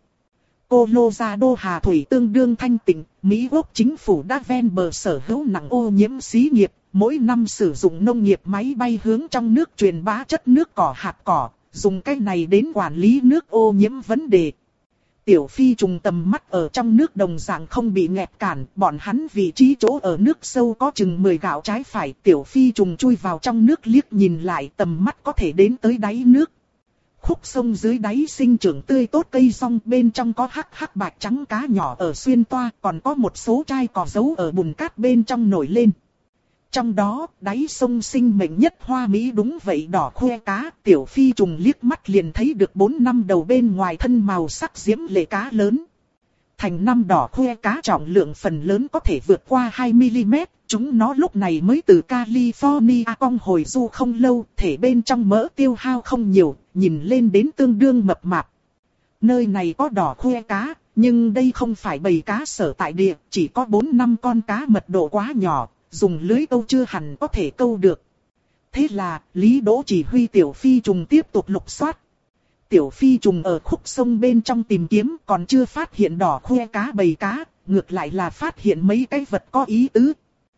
Colorado Hà Thủy tương đương thanh tịnh, Mỹ Quốc chính phủ đã ven bờ sở hữu nặng ô nhiễm xí nghiệp, mỗi năm sử dụng nông nghiệp máy bay hướng trong nước truyền bá chất nước cỏ hạt cỏ, dùng cái này đến quản lý nước ô nhiễm vấn đề. Tiểu phi trùng tầm mắt ở trong nước đồng dạng không bị nghẹt cản, bọn hắn vị trí chỗ ở nước sâu có chừng mười gạo trái phải, tiểu phi trùng chui vào trong nước liếc nhìn lại tầm mắt có thể đến tới đáy nước. Khúc sông dưới đáy sinh trưởng tươi tốt cây rong, bên trong có hắc hắc bạch trắng cá nhỏ ở xuyên toa, còn có một số chai cỏ giấu ở bùn cát bên trong nổi lên. Trong đó, đáy sông sinh mệnh nhất hoa mỹ đúng vậy đỏ khoe cá, tiểu phi trùng liếc mắt liền thấy được bốn năm đầu bên ngoài thân màu sắc diễm lệ cá lớn. Thành năm đỏ khoe cá trọng lượng phần lớn có thể vượt qua hai mi-li-mét, chúng nó lúc này mới từ California cong hồi du không lâu, thể bên trong mỡ tiêu hao không nhiều, nhìn lên đến tương đương mập mạp. Nơi này có đỏ khoe cá, nhưng đây không phải bầy cá sở tại địa, chỉ có bốn năm con cá mật độ quá nhỏ. Dùng lưới câu chưa hẳn có thể câu được. Thế là, Lý Đỗ chỉ huy tiểu phi trùng tiếp tục lục soát. Tiểu phi trùng ở khúc sông bên trong tìm kiếm còn chưa phát hiện đỏ khoe cá bầy cá, ngược lại là phát hiện mấy cái vật có ý tứ.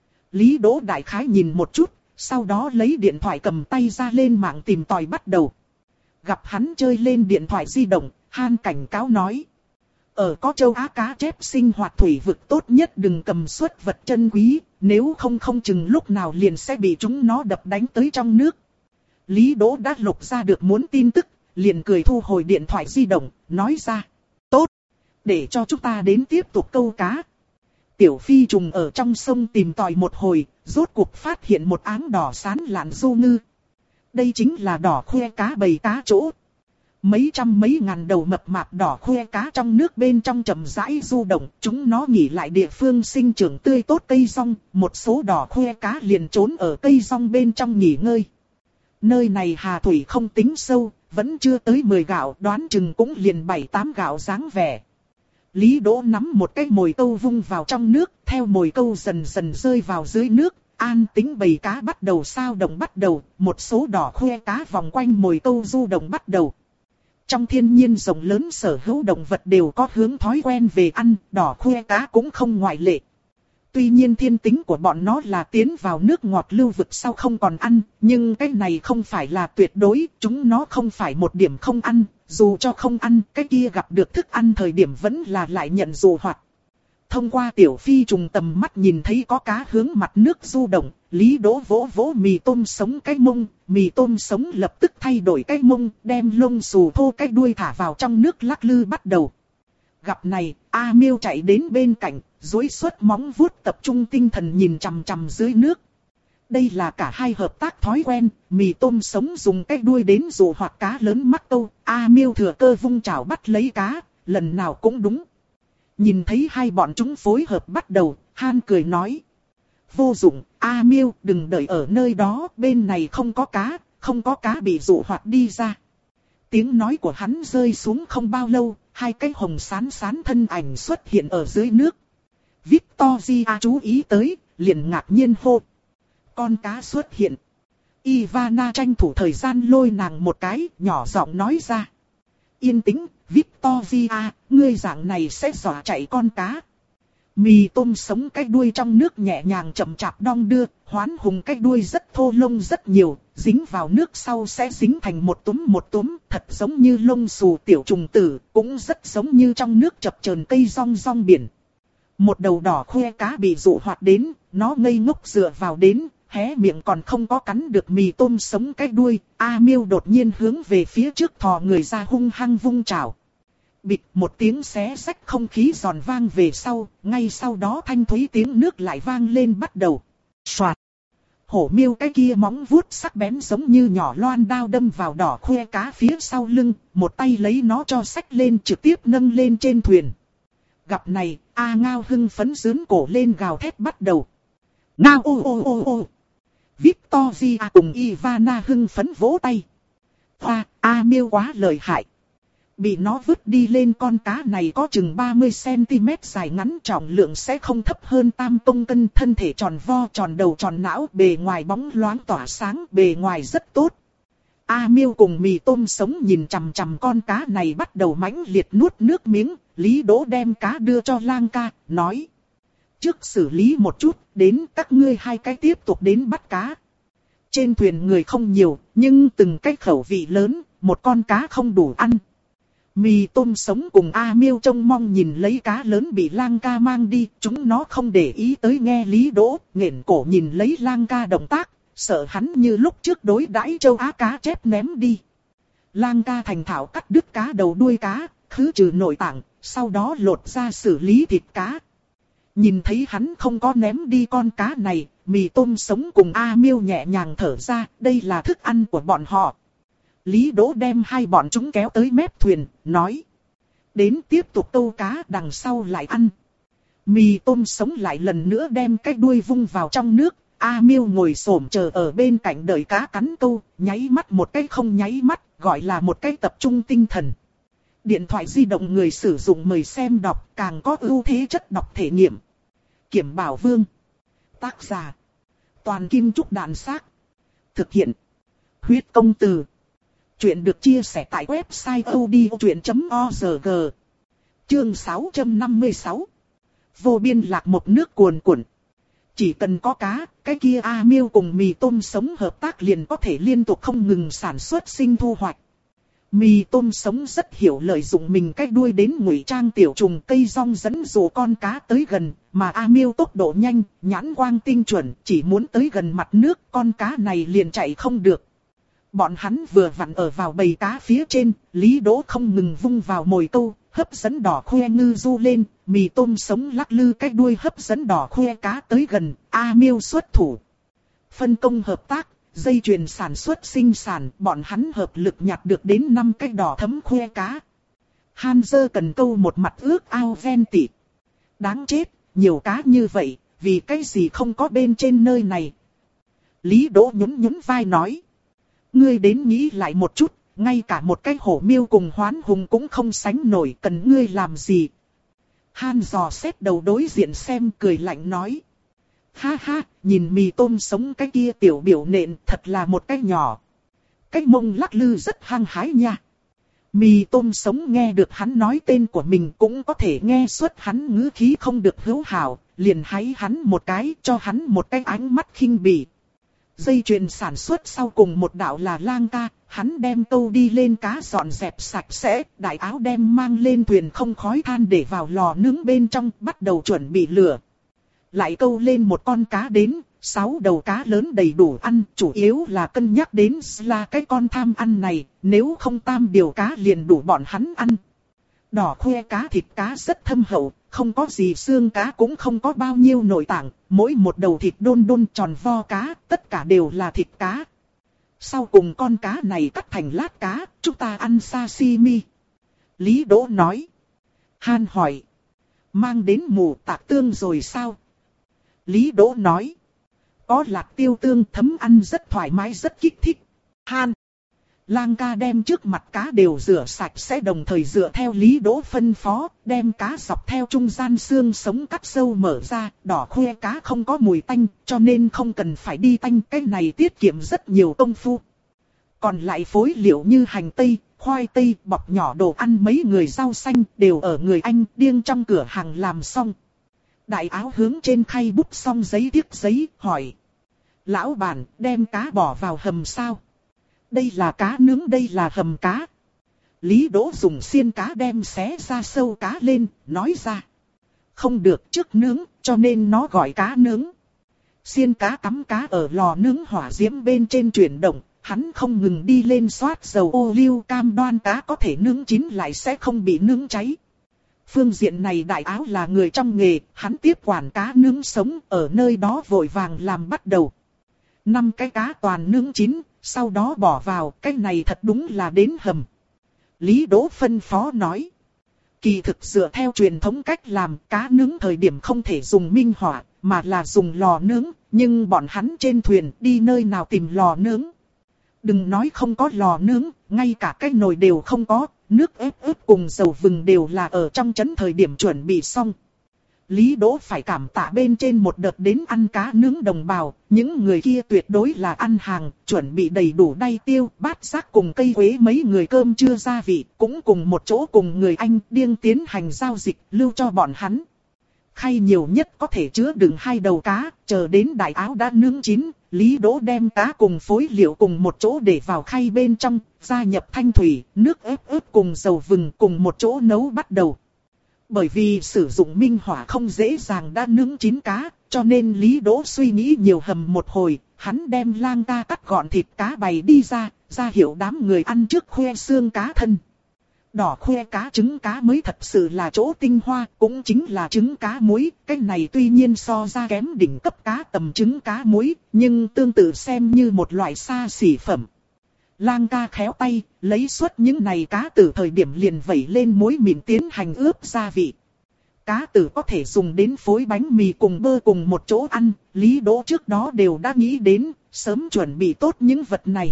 Lý Đỗ đại khái nhìn một chút, sau đó lấy điện thoại cầm tay ra lên mạng tìm tòi bắt đầu. Gặp hắn chơi lên điện thoại di động, Han cảnh cáo nói. Ở có châu Á cá chép sinh hoạt thủy vực tốt nhất đừng cầm suất vật chân quý, nếu không không chừng lúc nào liền sẽ bị chúng nó đập đánh tới trong nước. Lý Đỗ đã lục ra được muốn tin tức, liền cười thu hồi điện thoại di động, nói ra. Tốt, để cho chúng ta đến tiếp tục câu cá. Tiểu phi trùng ở trong sông tìm tòi một hồi, rốt cuộc phát hiện một áng đỏ sán lạn du ngư. Đây chính là đỏ khoe cá bầy cá chỗ. Mấy trăm mấy ngàn đầu mập mạp đỏ khoe cá trong nước bên trong chậm rãi du động, chúng nó nghỉ lại địa phương sinh trưởng tươi tốt cây rong, một số đỏ khoe cá liền trốn ở cây rong bên trong nghỉ ngơi. Nơi này hà thủy không tính sâu, vẫn chưa tới mười gạo, đoán chừng cũng liền bảy tám gạo dáng vẻ. Lý Đỗ nắm một cái mồi câu vung vào trong nước, theo mồi câu dần dần rơi vào dưới nước, an tĩnh bầy cá bắt đầu sao động bắt đầu, một số đỏ khoe cá vòng quanh mồi câu du động bắt đầu. Trong thiên nhiên rộng lớn sở hữu động vật đều có hướng thói quen về ăn, đỏ khoe cá cũng không ngoại lệ. Tuy nhiên thiên tính của bọn nó là tiến vào nước ngọt lưu vực sau không còn ăn, nhưng cái này không phải là tuyệt đối, chúng nó không phải một điểm không ăn, dù cho không ăn, cái kia gặp được thức ăn thời điểm vẫn là lại nhận dụ hoạt. Thông qua tiểu phi trùng tầm mắt nhìn thấy có cá hướng mặt nước du động, Lý Đỗ vỗ vỗ mì tôm sống cái mông, mì tôm sống lập tức thay đổi cái mông, đem lông xù thô cái đuôi thả vào trong nước lắc lư bắt đầu. Gặp này, A Miêu chạy đến bên cạnh, duỗi xuất móng vuốt tập trung tinh thần nhìn chằm chằm dưới nước. Đây là cả hai hợp tác thói quen, mì tôm sống dùng cái đuôi đến dụ hoặc cá lớn mắc câu, A Miêu thừa cơ vung chảo bắt lấy cá, lần nào cũng đúng. Nhìn thấy hai bọn chúng phối hợp bắt đầu, Han cười nói. Vô dụng, A Miêu đừng đợi ở nơi đó, bên này không có cá, không có cá bị dụ hoặc đi ra. Tiếng nói của hắn rơi xuống không bao lâu, hai cái hồng sán sán thân ảnh xuất hiện ở dưới nước. Victoria chú ý tới, liền ngạc nhiên hô. Con cá xuất hiện. Ivana tranh thủ thời gian lôi nàng một cái, nhỏ giọng nói ra. Yên tĩnh, Victoria, ngươi dạng này sẽ dọa chạy con cá. Mì tôm sống cái đuôi trong nước nhẹ nhàng chậm chạp đong đưa, Hoán Hùng cái đuôi rất thô lông rất nhiều, dính vào nước sau sẽ dính thành một túm một túm, thật giống như lông xù tiểu trùng tử, cũng rất giống như trong nước chập chờn cây rong rong biển. Một đầu đỏ khoe cá bị dụ hoạt đến, nó ngây ngốc dựa vào đến, hé miệng còn không có cắn được mì tôm sống cái đuôi, A Miêu đột nhiên hướng về phía trước thò người ra hung hăng vung chảo. Bịch một tiếng xé rách không khí giòn vang về sau, ngay sau đó thanh thúy tiếng nước lại vang lên bắt đầu. Soạt. Hổ miêu cái kia móng vuốt sắc bén giống như nhỏ loan đao đâm vào đỏ khoe cá phía sau lưng, một tay lấy nó cho xách lên trực tiếp nâng lên trên thuyền. Gặp này, A Ngao hưng phấn dướn cổ lên gào thét bắt đầu. Ngao ô ô ô ô. Victoria cùng Ivana hưng phấn vỗ tay. Hoa, A miêu quá lợi hại. Bị nó vứt đi lên con cá này có chừng ba mươi xăng-ti-mét dài ngắn, trọng lượng sẽ không thấp hơn tam công cân, thân thể tròn vo, tròn đầu tròn não, bề ngoài bóng loáng tỏa sáng, bề ngoài rất tốt. A miêu cùng mì tôm sống nhìn chằm chằm con cá này bắt đầu mãnh liệt nuốt nước miếng. Lý Đỗ đem cá đưa cho Lang ca, nói. Trước xử lý một chút, đến các ngươi hai cái tiếp tục đến bắt cá. Trên thuyền người không nhiều, nhưng từng cái khẩu vị lớn, một con cá không đủ ăn. Mì tôm sống cùng A miêu trông mong nhìn lấy cá lớn bị Lang ca mang đi, chúng nó không để ý tới nghe Lý Đỗ, nghển cổ nhìn lấy Lang ca động tác, sợ hắn như lúc trước đối đãi châu Á cá chép ném đi. Lang ca thành thạo cắt đứt cá đầu đuôi cá, khứ trừ nội tạng, sau đó lột ra xử lý thịt cá. Nhìn thấy hắn không có ném đi con cá này, mì tôm sống cùng A miêu nhẹ nhàng thở ra, đây là thức ăn của bọn họ. Lý Đỗ đem hai bọn chúng kéo tới mép thuyền, nói. Đến tiếp tục câu cá đằng sau lại ăn. Mì tôm sống lại lần nữa đem cái đuôi vung vào trong nước. A miêu ngồi xổm chờ ở bên cạnh đợi cá cắn câu, nháy mắt một cái không nháy mắt, gọi là một cái tập trung tinh thần. Điện thoại di động người sử dụng mời xem đọc, càng có ưu thế chất đọc thể nghiệm. Kiểm Bảo Vương. Tác giả. Toàn Kim Trúc Đạn Xác. Thực hiện. Huyết Công Từ. Chuyện được chia sẻ tại website odchuyện chấm org. Chương sáu trăm năm mươi sáu. Vô biên lạc một nước cuồn cuộn. Chỉ cần có cá, cái kia A miêu cùng mì tôm sống hợp tác liền có thể liên tục không ngừng sản xuất sinh thu hoạch. Mì tôm sống rất hiểu lợi dụng mình cái đuôi đến ngụy trang tiểu trùng cây rong dẫn dụ con cá tới gần, mà A miêu tốc độ nhanh, nhãn quang tinh chuẩn, chỉ muốn tới gần mặt nước con cá này liền chạy không được. Bọn hắn vừa vặn ở vào bầy cá phía trên, Lý Đỗ không ngừng vung vào mồi câu, hấp dẫn đỏ khoe ngư du lên, mì tôm sống lắc lư cái đuôi hấp dẫn đỏ khoe cá tới gần, A miêu xuất thủ. Phân công hợp tác, dây chuyền sản xuất sinh sản, bọn hắn hợp lực nhặt được đến năm cái đỏ thấm khoe cá. Hanzer cần câu một mặt ước ao ven tỉ. Đáng chết, nhiều cá như vậy, vì cái gì không có bên trên nơi này. Lý Đỗ nhún nhún vai nói. Ngươi đến nghĩ lại một chút, ngay cả một cái hổ miêu cùng hoán hùng cũng không sánh nổi, cần ngươi làm gì. Han dò xét đầu đối diện xem, cười lạnh nói. Ha ha, nhìn mì tôm sống cái kia tiểu biểu nện thật là một cái nhỏ. Cái mông lắc lư rất hăng hái nha. Mì tôm sống nghe được hắn nói tên của mình cũng có thể nghe suốt hắn ngữ khí không được hữu hảo, liền háy hắn một cái, cho hắn một cái ánh mắt khinh bỉ. Dây chuyền sản xuất sau cùng một đạo là Lang ca, hắn đem câu đi lên cá dọn dẹp sạch sẽ, đại áo đem mang lên thuyền không khói than để vào lò nướng bên trong, bắt đầu chuẩn bị lửa. Lại câu lên một con cá đến, sáu đầu cá lớn đầy đủ ăn, chủ yếu là cân nhắc đến là cái con tham ăn này, nếu không tam điều cá liền đủ bọn hắn ăn. Đỏ khoe cá thịt cá rất thâm hậu, không có gì xương cá cũng không có bao nhiêu nội tạng, mỗi một đầu thịt đôn đôn tròn vo cá, tất cả đều là thịt cá. Sau cùng con cá này cắt thành lát cá, chúng ta ăn sashimi. Lý Đỗ nói. Han hỏi. Mang đến mù tạc tương rồi sao? Lý Đỗ nói. Có lạc tiêu tương thấm ăn rất thoải mái rất kích thích. Han. Lang ca đem trước mặt cá đều rửa sạch sẽ đồng thời dựa theo Lý Đỗ phân phó, đem cá dọc theo trung gian xương sống cắt sâu mở ra, đỏ khoe cá không có mùi tanh, cho nên không cần phải đi tanh, cái này tiết kiệm rất nhiều công phu. Còn lại phối liệu như hành tây, khoai tây, bọc nhỏ đồ ăn mấy người rau xanh đều ở người Anh điên trong cửa hàng làm xong. Đại áo hướng trên khay bút xong giấy tiếc giấy, hỏi. Lão bản, đem cá bỏ vào hầm sao? Đây là cá nướng, đây là hầm cá. Lý Đỗ dùng xiên cá đem xé ra sâu cá lên, nói ra. Không được trước nướng, cho nên nó gọi cá nướng. Xiên cá cắm cá ở lò nướng hỏa diễm bên trên chuyển động, hắn không ngừng đi lên xoát dầu ô liu cam đoan cá có thể nướng chín lại sẽ không bị nướng cháy. Phương diện này Đại Áo là người trong nghề, hắn tiếp quản cá nướng sống ở nơi đó vội vàng làm bắt đầu. Năm cái cá toàn nướng chín, sau đó bỏ vào, cái này thật đúng là đến hầm. Lý Đỗ phân phó nói. Kỳ thực dựa theo truyền thống cách làm, cá nướng thời điểm không thể dùng minh hỏa, mà là dùng lò nướng, nhưng bọn hắn trên thuyền đi nơi nào tìm lò nướng. Đừng nói không có lò nướng, ngay cả cái nồi đều không có, nước ép ướp cùng dầu vừng đều là ở trong trấn thời điểm chuẩn bị xong. Lý Đỗ phải cảm tạ bên trên một đợt đến ăn cá nướng đồng bào, những người kia tuyệt đối là ăn hàng, chuẩn bị đầy đủ đay tiêu, bát giác cùng cây quế mấy người cơm chưa gia vị, cũng cùng một chỗ cùng người Anh điên tiến hành giao dịch, lưu cho bọn hắn. Khay nhiều nhất có thể chứa đựng hai đầu cá, chờ đến Đại Áo đã nướng chín, Lý Đỗ đem cá cùng phối liệu cùng một chỗ để vào khay bên trong, gia nhập thanh thủy, nước ép ướp cùng dầu vừng cùng một chỗ nấu bắt đầu. Bởi vì sử dụng minh hỏa không dễ dàng đã nướng chín cá, cho nên Lý Đỗ suy nghĩ nhiều hầm một hồi, hắn đem lang ca cắt gọn thịt cá bày đi ra, ra hiệu đám người ăn trước khoe xương cá thân. Đỏ khoe cá trứng cá mới thật sự là chỗ tinh hoa, cũng chính là trứng cá muối, cái này tuy nhiên so ra kém đỉnh cấp cá tầm trứng cá muối, nhưng tương tự xem như một loại xa xỉ phẩm. Lang ca khéo tay, lấy suốt những này cá từ thời điểm liền vẩy lên muối mịn tiến hành ướp gia vị. Cá tử có thể dùng đến phối bánh mì cùng bơ cùng một chỗ ăn, Lý Đỗ trước đó đều đã nghĩ đến, sớm chuẩn bị tốt những vật này.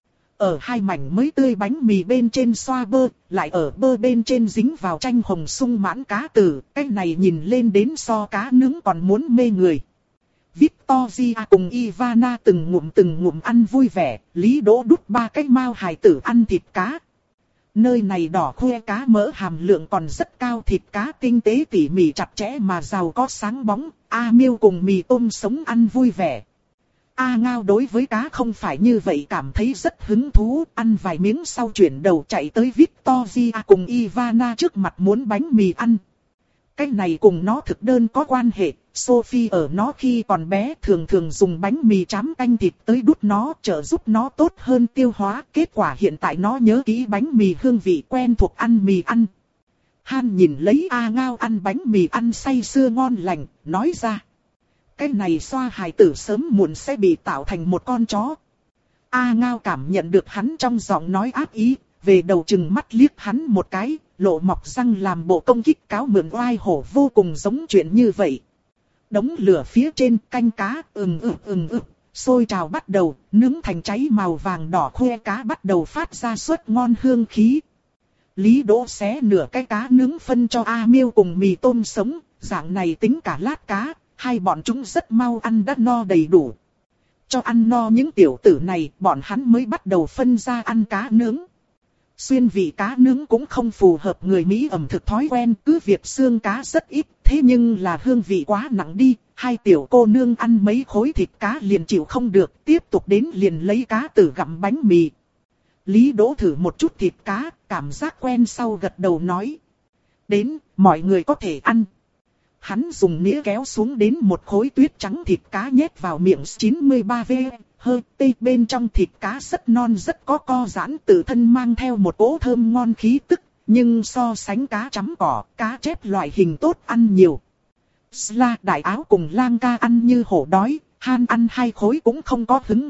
Ở hai mảnh mới tươi bánh mì bên trên xoa bơ, lại ở bơ bên trên dính vào chanh hồng sung mãn cá tử, cái này nhìn lên đến so cá nướng còn muốn mê người. Victoria cùng Ivana từng ngụm từng ngụm ăn vui vẻ, Lý Đỗ đút ba cái mao hài tử ăn thịt cá. Nơi này đỏ khoe cá mỡ hàm lượng còn rất cao, thịt cá tinh tế tỉ mỉ chặt chẽ mà giàu có sáng bóng, A Miêu cùng mì tôm sống ăn vui vẻ. A Ngao đối với cá không phải như vậy cảm thấy rất hứng thú, ăn vài miếng sau chuyển đầu chạy tới Victoria cùng Ivana trước mặt muốn bánh mì ăn. Cái này cùng nó thực đơn có quan hệ, Sophie ở nó khi còn bé thường thường dùng bánh mì chám canh thịt tới đút nó, trợ giúp nó tốt hơn tiêu hóa. Kết quả hiện tại nó nhớ kỹ bánh mì hương vị, quen thuộc ăn mì ăn. Han nhìn lấy A Ngao ăn bánh mì ăn say sưa ngon lành, nói ra. Cái này xoa hài tử sớm muộn sẽ bị tạo thành một con chó. A Ngao cảm nhận được hắn trong giọng nói ác ý, về đầu chừng mắt liếc hắn một cái, lộ mọc răng làm bộ công kích cáo mượn oai hổ, vô cùng giống chuyện như vậy. Đống lửa phía trên canh cá ừng ực ừng ực, sôi trào bắt đầu, nướng thành cháy màu vàng đỏ, khoe cá bắt đầu phát ra suốt ngon hương khí. Lý Đỗ xé nửa cái cá nướng phân cho A Miêu cùng mì tôm sống, dạng này tính cả lát cá, hai bọn chúng rất mau ăn đã no đầy đủ. Cho ăn no những tiểu tử này, bọn hắn mới bắt đầu phân ra ăn cá nướng. Xuyên vị cá nướng cũng không phù hợp người Mỹ ẩm thực thói quen, cứ việc xương cá rất ít, thế nhưng là hương vị quá nặng đi, hai tiểu cô nương ăn mấy khối thịt cá liền chịu không được, tiếp tục đến liền lấy cá tử gặm bánh mì. Lý Đỗ thử một chút thịt cá, cảm giác quen sau gật đầu nói. Đến, mọi người có thể ăn. Hắn dùng nĩa kéo xuống đến một khối tuyết trắng thịt cá nhét vào miệng chín mươi ba V, hơi tê bên trong thịt cá rất non rất có co giãn, tự thân mang theo một cỗ thơm ngon khí tức, nhưng so sánh cá chấm cỏ, cá chép loại hình tốt ăn nhiều. Sla Đại Áo cùng Lang ca ăn như hổ đói, Han ăn hai khối cũng không có hứng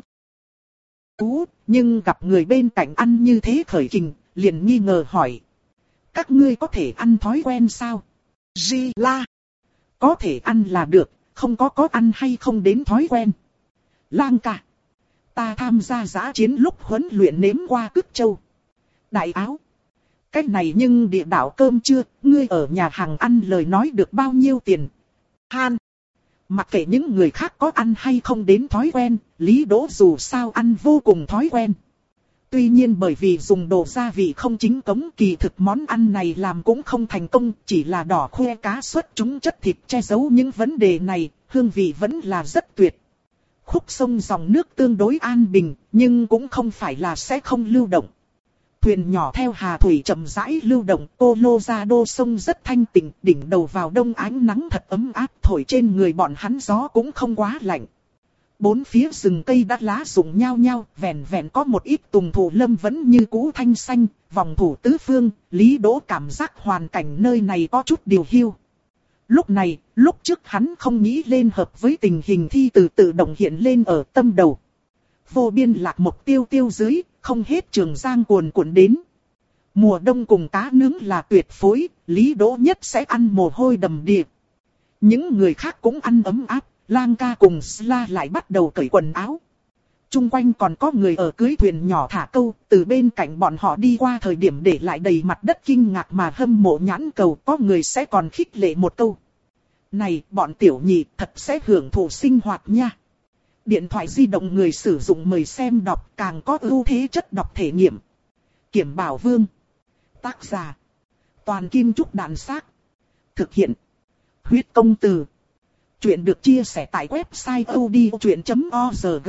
thú, nhưng gặp người bên cạnh ăn như thế khởi kình, liền nghi ngờ hỏi. Các ngươi có thể ăn thói quen sao? Di La. Có thể ăn là được, không có có ăn hay không đến thói quen. Lang ca. Ta tham gia dã chiến lúc huấn luyện nếm qua cứt trâu. Đại Áo. Cái này nhưng địa đạo cơm chưa, ngươi ở nhà hàng ăn lời nói được bao nhiêu tiền? Han. Mặc kệ những người khác có ăn hay không đến thói quen, Lý Đỗ dù sao ăn vô cùng thói quen. Tuy nhiên bởi vì dùng đồ gia vị không chính cống, kỳ thực món ăn này làm cũng không thành công, chỉ là đỏ khoe cá xuất chúng chất thịt che giấu những vấn đề này, hương vị vẫn là rất tuyệt. Khúc sông dòng nước tương đối an bình, nhưng cũng không phải là sẽ không lưu động. Thuyền nhỏ theo hà thủy chậm rãi lưu động, Colorado sông rất thanh tịnh, đỉnh đầu vào đông ánh nắng thật ấm áp, thổi trên người bọn hắn gió cũng không quá lạnh. Bốn phía rừng cây đã lá rụng nhao nhao, vẹn vẹn có một ít tùng thụ lâm vẫn như cũ thanh xanh, vòng thủ tứ phương, Lý Đỗ cảm giác hoàn cảnh nơi này có chút điều hiu. Lúc này, lúc trước hắn không nghĩ lên hợp với tình hình thi từ tự động hiện lên ở tâm đầu. Vô biên lạc một tiêu tiêu dưới, không hết Trường Giang cuồn cuộn đến. Mùa đông cùng cá nướng là tuyệt phối, Lý Đỗ nhất sẽ ăn mồ hôi đầm đìa. Những người khác cũng ăn ấm áp, Lang ca cùng Sla lại bắt đầu cởi quần áo. Trung quanh còn có người ở cưới thuyền nhỏ thả câu, từ bên cạnh bọn họ đi qua thời điểm để lại đầy mặt đất kinh ngạc mà hâm mộ nhãn cầu, có người sẽ còn khích lệ một câu. Này, bọn tiểu nhị thật sẽ hưởng thụ sinh hoạt nha. Điện thoại di động người sử dụng mời xem đọc, càng có ưu thế chất đọc thể nghiệm. Kiểm Bảo Vương. Tác giả. Toàn Kim Trúc Đạn Xác. Thực hiện. Huyết Công Từ. Chuyện được chia sẻ tại website odchuyện chấm org.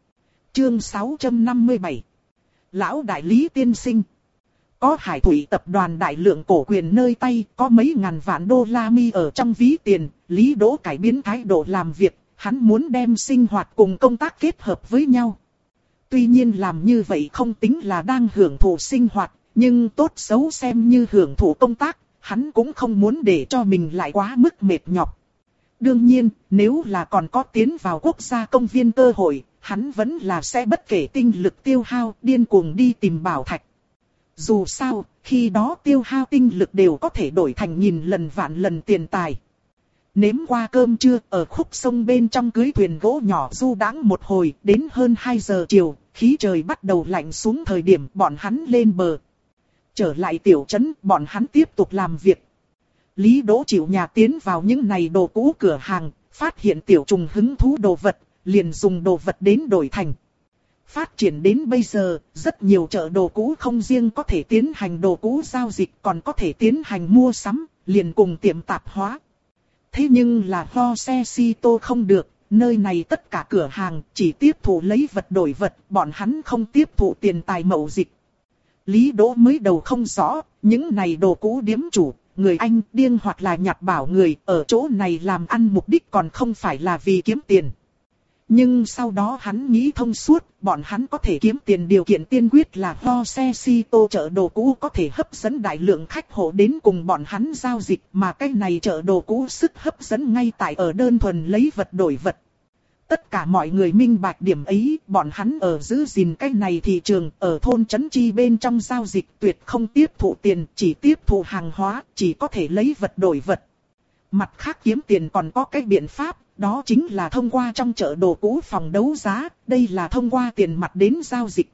Chương sáu trăm năm mươi bảy. Lão đại Lý tiên sinh. Có Hải Thủy tập đoàn đại lượng cổ quyền nơi tay, có mấy ngàn vạn đô la mi ở trong ví tiền, Lý Đỗ cải biến thái độ làm việc, hắn muốn đem sinh hoạt cùng công tác kết hợp với nhau. Tuy nhiên làm như vậy không tính là đang hưởng thụ sinh hoạt, nhưng tốt xấu xem như hưởng thụ công tác, hắn cũng không muốn để cho mình lại quá mức mệt nhọc. Đương nhiên, nếu là còn có tiến vào quốc gia công viên cơ hội, hắn vẫn là sẽ bất kể tinh lực tiêu hao, điên cuồng đi tìm bảo thạch. Dù sao, khi đó tiêu hao tinh lực đều có thể đổi thành nghìn lần vạn lần tiền tài. Nếm qua cơm trưa, ở khúc sông bên trong cưới thuyền gỗ nhỏ du đãng một hồi, đến hơn hai giờ chiều, khí trời bắt đầu lạnh xuống thời điểm bọn hắn lên bờ. Trở lại tiểu trấn, bọn hắn tiếp tục làm việc. Lý Đỗ chịu nhà tiến vào những này đồ cũ cửa hàng, phát hiện tiểu trùng hứng thú đồ vật, liền dùng đồ vật đến đổi thành. Phát triển đến bây giờ, rất nhiều chợ đồ cũ không riêng có thể tiến hành đồ cũ giao dịch, còn có thể tiến hành mua sắm, liền cùng tiệm tạp hóa. Thế nhưng là ho xe si tô không được, nơi này tất cả cửa hàng chỉ tiếp thụ lấy vật đổi vật, bọn hắn không tiếp thụ tiền tài mậu dịch. Lý Đỗ mới đầu không rõ, những này đồ cũ điếm chủ, người Anh điên hoặc là nhặt bảo người, ở chỗ này làm ăn mục đích còn không phải là vì kiếm tiền. Nhưng sau đó hắn nghĩ thông suốt, bọn hắn có thể kiếm tiền điều kiện tiên quyết là ho xe si tô chợ đồ cũ có thể hấp dẫn đại lượng khách hộ đến cùng bọn hắn giao dịch, mà cái này chợ đồ cũ sức hấp dẫn ngay tại ở đơn thuần lấy vật đổi vật. Tất cả mọi người minh bạch điểm ấy, bọn hắn ở giữ gìn cái này thị trường, ở thôn trấn chi bên trong giao dịch tuyệt không tiếp thụ tiền, chỉ tiếp thụ hàng hóa, chỉ có thể lấy vật đổi vật. Mặt khác kiếm tiền còn có cái biện pháp, đó chính là thông qua trong chợ đồ cũ phòng đấu giá, đây là thông qua tiền mặt đến giao dịch.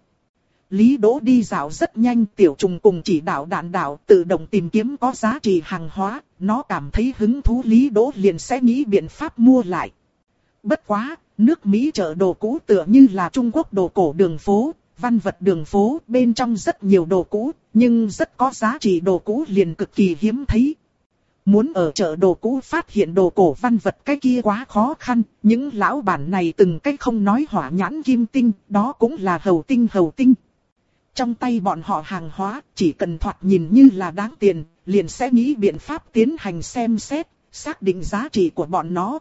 Lý Đỗ đi dạo rất nhanh, tiểu trùng cùng chỉ đạo đạn đạo tự động tìm kiếm có giá trị hàng hóa, nó cảm thấy hứng thú Lý Đỗ liền sẽ nghĩ biện pháp mua lại. Bất quá, nước Mỹ chợ đồ cũ tựa như là Trung Quốc đồ cổ đường phố, văn vật đường phố, bên trong rất nhiều đồ cũ, nhưng rất có giá trị đồ cũ liền cực kỳ hiếm thấy. Muốn ở chợ đồ cũ phát hiện đồ cổ văn vật cái kia quá khó khăn, những lão bản này từng cái không nói hỏa nhãn kim tinh, đó cũng là hầu tinh hầu tinh. Trong tay bọn họ hàng hóa, chỉ cần thoạt nhìn như là đáng tiền, liền sẽ nghĩ biện pháp tiến hành xem xét, xác định giá trị của bọn nó.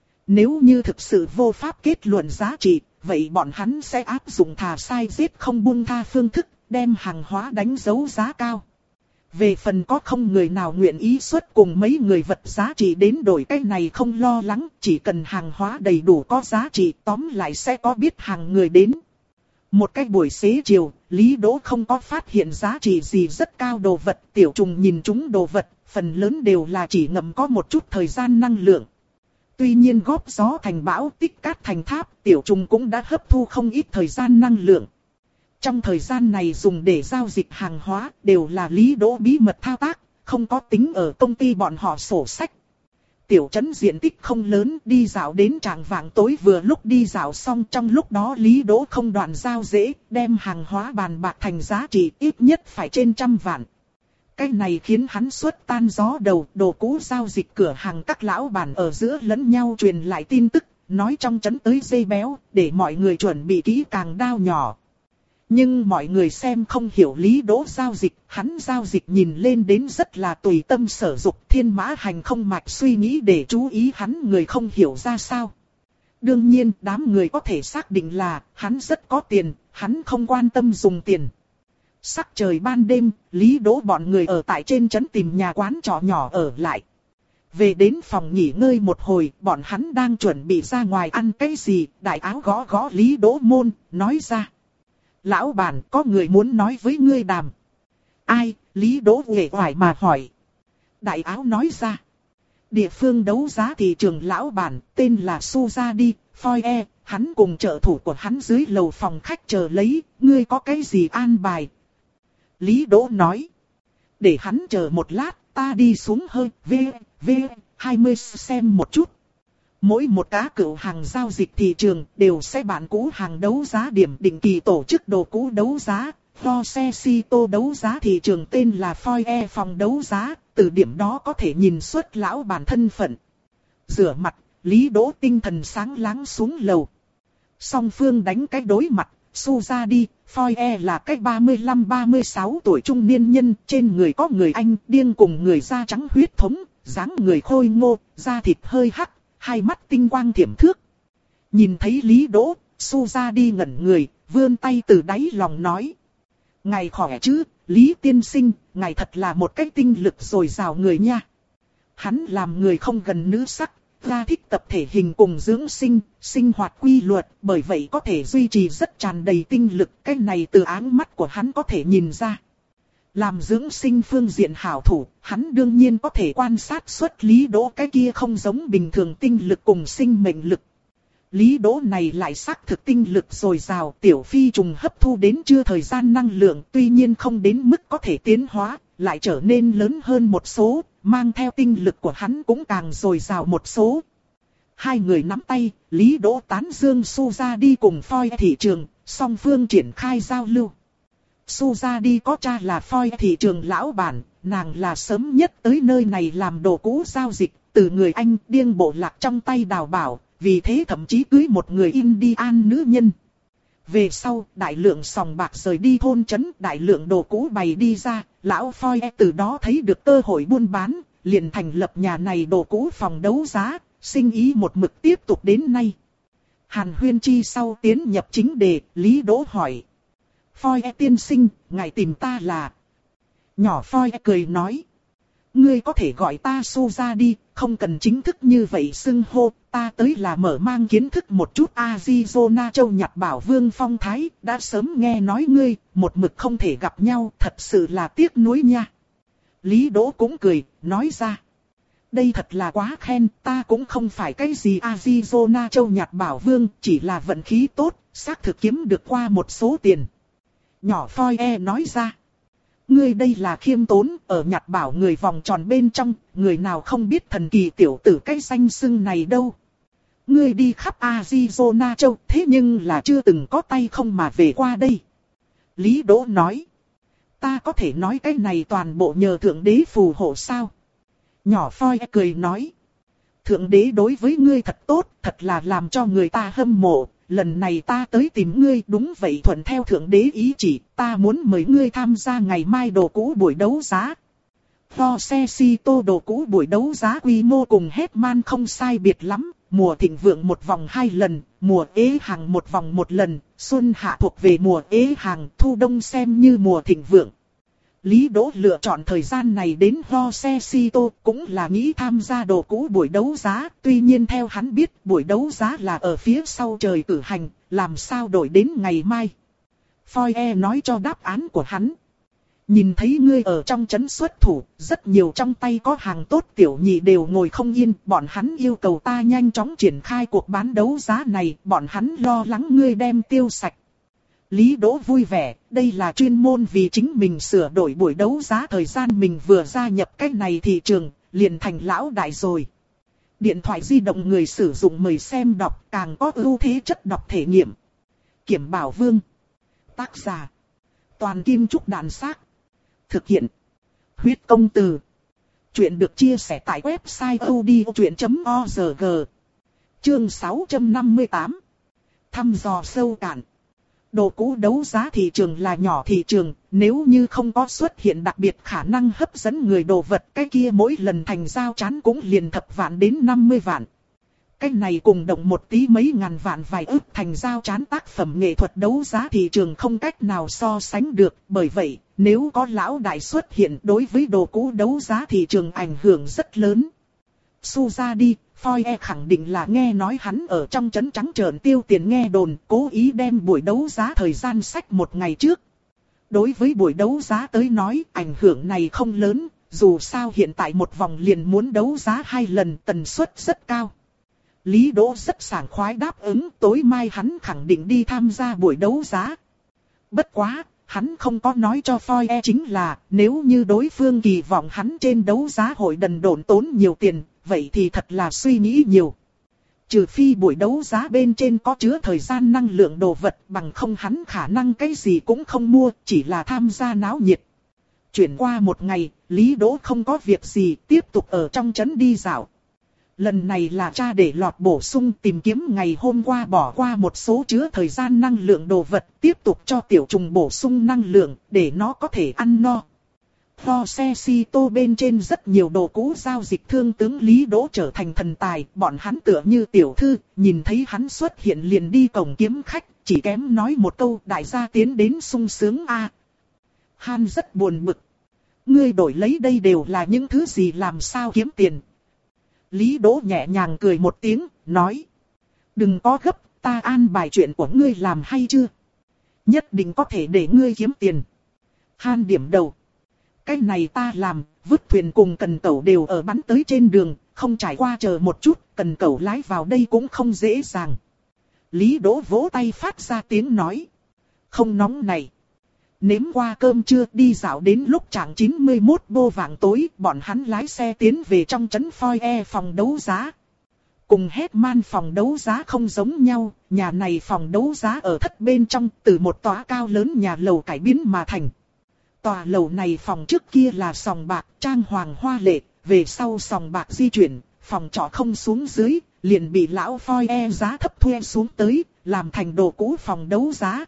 Nếu như thực sự vô pháp kết luận giá trị, vậy bọn hắn sẽ áp dụng thà sai giết không buông tha phương thức, đem hàng hóa đánh dấu giá cao. Về phần có không người nào nguyện ý xuất cùng mấy người vật giá trị đến đổi cái này không lo lắng, chỉ cần hàng hóa đầy đủ có giá trị tóm lại sẽ có biết hàng người đến. Một cái buổi xế chiều, Lý Đỗ không có phát hiện giá trị gì rất cao đồ vật, tiểu trùng nhìn chúng đồ vật, phần lớn đều là chỉ ngậm có một chút thời gian năng lượng. Tuy nhiên góp gió thành bão, tích cát thành tháp, tiểu trùng cũng đã hấp thu không ít thời gian năng lượng. Trong thời gian này dùng để giao dịch hàng hóa đều là Lý Đỗ bí mật thao tác, không có tính ở công ty bọn họ sổ sách. Tiểu trấn diện tích không lớn, đi dạo đến trạng vạng tối vừa lúc đi dạo xong, trong lúc đó Lý Đỗ không đoạn giao dễ, đem hàng hóa bàn bạc thành giá trị ít nhất phải trên trăm vạn. Cái này khiến hắn xuất tan gió đầu, đồ cũ giao dịch cửa hàng các lão bản ở giữa lẫn nhau truyền lại tin tức, nói trong trấn tới dây béo, để mọi người chuẩn bị kỹ càng đao nhỏ. Nhưng mọi người xem không hiểu Lý Đỗ giao dịch, hắn giao dịch nhìn lên đến rất là tùy tâm sở dục, thiên mã hành không mạch suy nghĩ để chú ý hắn người không hiểu ra sao. Đương nhiên đám người có thể xác định là hắn rất có tiền, hắn không quan tâm dùng tiền. Sắc trời ban đêm, Lý Đỗ bọn người ở tại trên trấn tìm nhà quán trọ nhỏ ở lại. Về đến phòng nghỉ ngơi một hồi, bọn hắn đang chuẩn bị ra ngoài ăn cái gì, đại áo gõ gõ Lý Đỗ môn, nói ra. Lão bản, có người muốn nói với ngươi đàm. Ai? Lý Đỗ uể oải mà hỏi. Đại áo nói ra. Địa phương đấu giá thị trường lão bản, tên là Suzadi, Foye, hắn cùng trợ thủ của hắn dưới lầu phòng khách chờ lấy, ngươi có cái gì an bài? Lý Đỗ nói. Để hắn chờ một lát, ta đi xuống hơi, V, V, hai mươi xem một chút. Mỗi một cá cựu hàng giao dịch thị trường đều sẽ bán cũ hàng đấu giá điểm định kỳ tổ chức đồ cũ đấu giá. Pho xe si tô đấu giá thị trường tên là Foye phòng đấu giá, từ điểm đó có thể nhìn xuất lão bản thân phận. Rửa mặt, Lý Đỗ tinh thần sáng láng xuống lầu. Song phương đánh cái đối mặt, Suzadi, Foye là cái ba mươi lăm ba mươi sáu tuổi trung niên nhân, trên người có người Anh điên cùng người da trắng huyết thống, dáng người khôi ngô, da thịt hơi hắc, hai mắt tinh quang thiểm thước. Nhìn thấy Lý Đỗ, Suzadi ngẩn người, vươn tay từ đáy lòng nói. Ngài khỏe chứ, Lý tiên sinh, ngài thật là một cái tinh lực dồi dào người nha. Hắn làm người không gần nữ sắc, ra thích tập thể hình cùng dưỡng sinh, sinh hoạt quy luật, bởi vậy có thể duy trì rất tràn đầy tinh lực, cái này từ áng mắt của hắn có thể nhìn ra. Làm dưỡng sinh phương diện hảo thủ, hắn đương nhiên có thể quan sát xuất Lý Đỗ cái kia không giống bình thường tinh lực cùng sinh mệnh lực. Lý Đỗ này lại xác thực tinh lực dồi dào, tiểu phi trùng hấp thu đến chưa thời gian năng lượng, tuy nhiên không đến mức có thể tiến hóa, lại trở nên lớn hơn một số, mang theo tinh lực của hắn cũng càng dồi dào một số. Hai người nắm tay, Lý Đỗ tán dương Suzadi cùng Foye thị trường, song phương triển khai giao lưu. Suzadi có cha là Foye thị trường lão bản, nàng là sớm nhất tới nơi này làm đồ cũ giao dịch, từ người Anh điên bộ lạc trong tay đào bảo. Vì thế thậm chí cưới một người Indian nữ nhân. Về sau, đại lượng sòng bạc rời đi thôn trấn, đại lượng đồ cũ bày đi ra, lão Foye từ đó thấy được cơ hội buôn bán, liền thành lập nhà này đồ cũ phòng đấu giá, sinh ý một mực tiếp tục đến nay. Hàn huyên chi sau tiến nhập chính đề, Lý Đỗ hỏi. Foye tiên sinh, ngài tìm ta là... Nhỏ Foye cười nói. Ngươi có thể gọi ta Suzadi, không cần chính thức như vậy xưng hô, ta tới là mở mang kiến thức một chút Arizona châu Nhật Bảo Vương phong thái, đã sớm nghe nói ngươi, một mực không thể gặp nhau, thật sự là tiếc nuối nha. Lý Đỗ cũng cười, nói ra. Đây thật là quá khen, ta cũng không phải cái gì Arizona châu Nhật Bảo Vương, chỉ là vận khí tốt, xác thực kiếm được qua một số tiền. Nhỏ Foye nói ra. Ngươi đây là khiêm tốn, ở Nhật Bảo người vòng tròn bên trong, người nào không biết thần kỳ tiểu tử cái danh xưng này đâu. Ngươi đi khắp Arizona châu, thế nhưng là chưa từng có tay không mà về qua đây. Lý Đỗ nói. Ta có thể nói cái này toàn bộ nhờ Thượng Đế phù hộ sao? Nhỏ Foye cười nói. Thượng Đế đối với ngươi thật tốt, thật là làm cho người ta hâm mộ. Lần này ta tới tìm ngươi, đúng vậy, thuận theo Thượng Đế ý chỉ, ta muốn mời ngươi tham gia ngày mai đồ cũ buổi đấu giá. Pho xe si tô đồ cũ buổi đấu giá quy mô cùng Hetman không sai biệt lắm, mùa thịnh vượng một vòng hai lần, mùa ế hàng một vòng một lần, xuân hạ thuộc về mùa ế hàng, thu đông xem như mùa thịnh vượng. Lý Đỗ lựa chọn thời gian này đến Ho Se Si Tô cũng là nghĩ tham gia đồ cũ buổi đấu giá, tuy nhiên theo hắn biết buổi đấu giá là ở phía sau trời cử hành, làm sao đổi đến ngày mai. Foye nói cho đáp án của hắn. Nhìn thấy ngươi ở trong trấn xuất thủ, rất nhiều trong tay có hàng tốt tiểu nhị đều ngồi không yên, bọn hắn yêu cầu ta nhanh chóng triển khai cuộc bán đấu giá này, bọn hắn lo lắng ngươi đem tiêu sạch. Lý Đỗ vui vẻ, đây là chuyên môn vì chính mình sửa đổi buổi đấu giá thời gian mình vừa gia nhập cái này thị trường, liền thành lão đại rồi. Điện thoại di động người sử dụng mời xem đọc càng có ưu thế chất đọc thể nghiệm. Kiểm Bảo Vương. Tác giả. Toàn Kim Trúc Đàn Xác. Thực hiện. Huyết Công Từ. Chuyện được chia sẻ tại website odchuyện chấm org. Chương sáu trăm năm mươi tám. Thăm dò sâu cạn. Đồ cũ đấu giá thị trường là nhỏ thị trường, nếu như không có xuất hiện đặc biệt khả năng hấp dẫn người đồ vật, cái kia mỗi lần thành giao chán cũng liền thập vạn đến năm mươi vạn. Cái này cùng động một tí mấy ngàn vạn vài ức thành giao chán tác phẩm nghệ thuật đấu giá thị trường không cách nào so sánh được. Bởi vậy, nếu có lão đại xuất hiện đối với đồ cũ đấu giá thị trường ảnh hưởng rất lớn. Su ra đi, Foye khẳng định là nghe nói hắn ở trong trấn trắng trợn tiêu tiền nghe đồn, cố ý đem buổi đấu giá thời gian sách một ngày trước. Đối với buổi đấu giá tới nói, ảnh hưởng này không lớn, dù sao hiện tại một vòng liền muốn đấu giá hai lần, tần suất rất cao. Lý Đỗ rất sảng khoái đáp ứng, tối mai hắn khẳng định đi tham gia buổi đấu giá. Bất quá, hắn không có nói cho Foye chính là, nếu như đối phương kỳ vọng hắn trên đấu giá hội đần độn tốn nhiều tiền, vậy thì thật là suy nghĩ nhiều. Trừ phi buổi đấu giá bên trên có chứa thời gian năng lượng đồ vật, bằng không hắn khả năng cái gì cũng không mua, chỉ là tham gia náo nhiệt. Chuyển qua một ngày, Lý Đỗ không có việc gì, tiếp tục ở trong trấn đi dạo. Lần này là cha để lọt bổ sung tìm kiếm ngày hôm qua bỏ qua một số chứa thời gian năng lượng đồ vật, tiếp tục cho tiểu trùng bổ sung năng lượng, để nó có thể ăn no. Pho xe si tô bên trên rất nhiều đồ cũ giao dịch thương tướng Lý Đỗ trở thành thần tài, bọn hắn tựa như tiểu thư, nhìn thấy hắn xuất hiện liền đi cổng kiếm khách, chỉ kém nói một câu đại gia tiến đến sung sướng a. À. Han rất buồn bực. Ngươi đổi lấy đây đều là những thứ gì làm sao kiếm tiền. Lý Đỗ nhẹ nhàng cười một tiếng, nói. Đừng có gấp, ta an bài chuyện của ngươi làm hay chưa? Nhất định có thể để ngươi kiếm tiền. Han điểm đầu. Cái này ta làm, vứt thuyền cùng cần cẩu đều ở bắn tới trên đường, không trải qua chờ một chút, cần cẩu lái vào đây cũng không dễ dàng. Lý Đỗ vỗ tay phát ra tiếng nói. Không nóng này. Nếm qua cơm trưa đi dạo đến lúc chạng chín mươi mốt bô vàng tối, bọn hắn lái xe tiến về trong trấn Foye phòng đấu giá. Cùng Hetman phòng đấu giá không giống nhau, nhà này phòng đấu giá ở thất bên trong từ một tòa cao lớn nhà lầu cải biến mà thành. Tòa lầu này phòng trước kia là sòng bạc, trang hoàng hoa lệ, về sau sòng bạc di chuyển, phòng trọ không xuống dưới, liền bị lão Foye giá thấp thuê xuống tới, làm thành đồ cũ phòng đấu giá.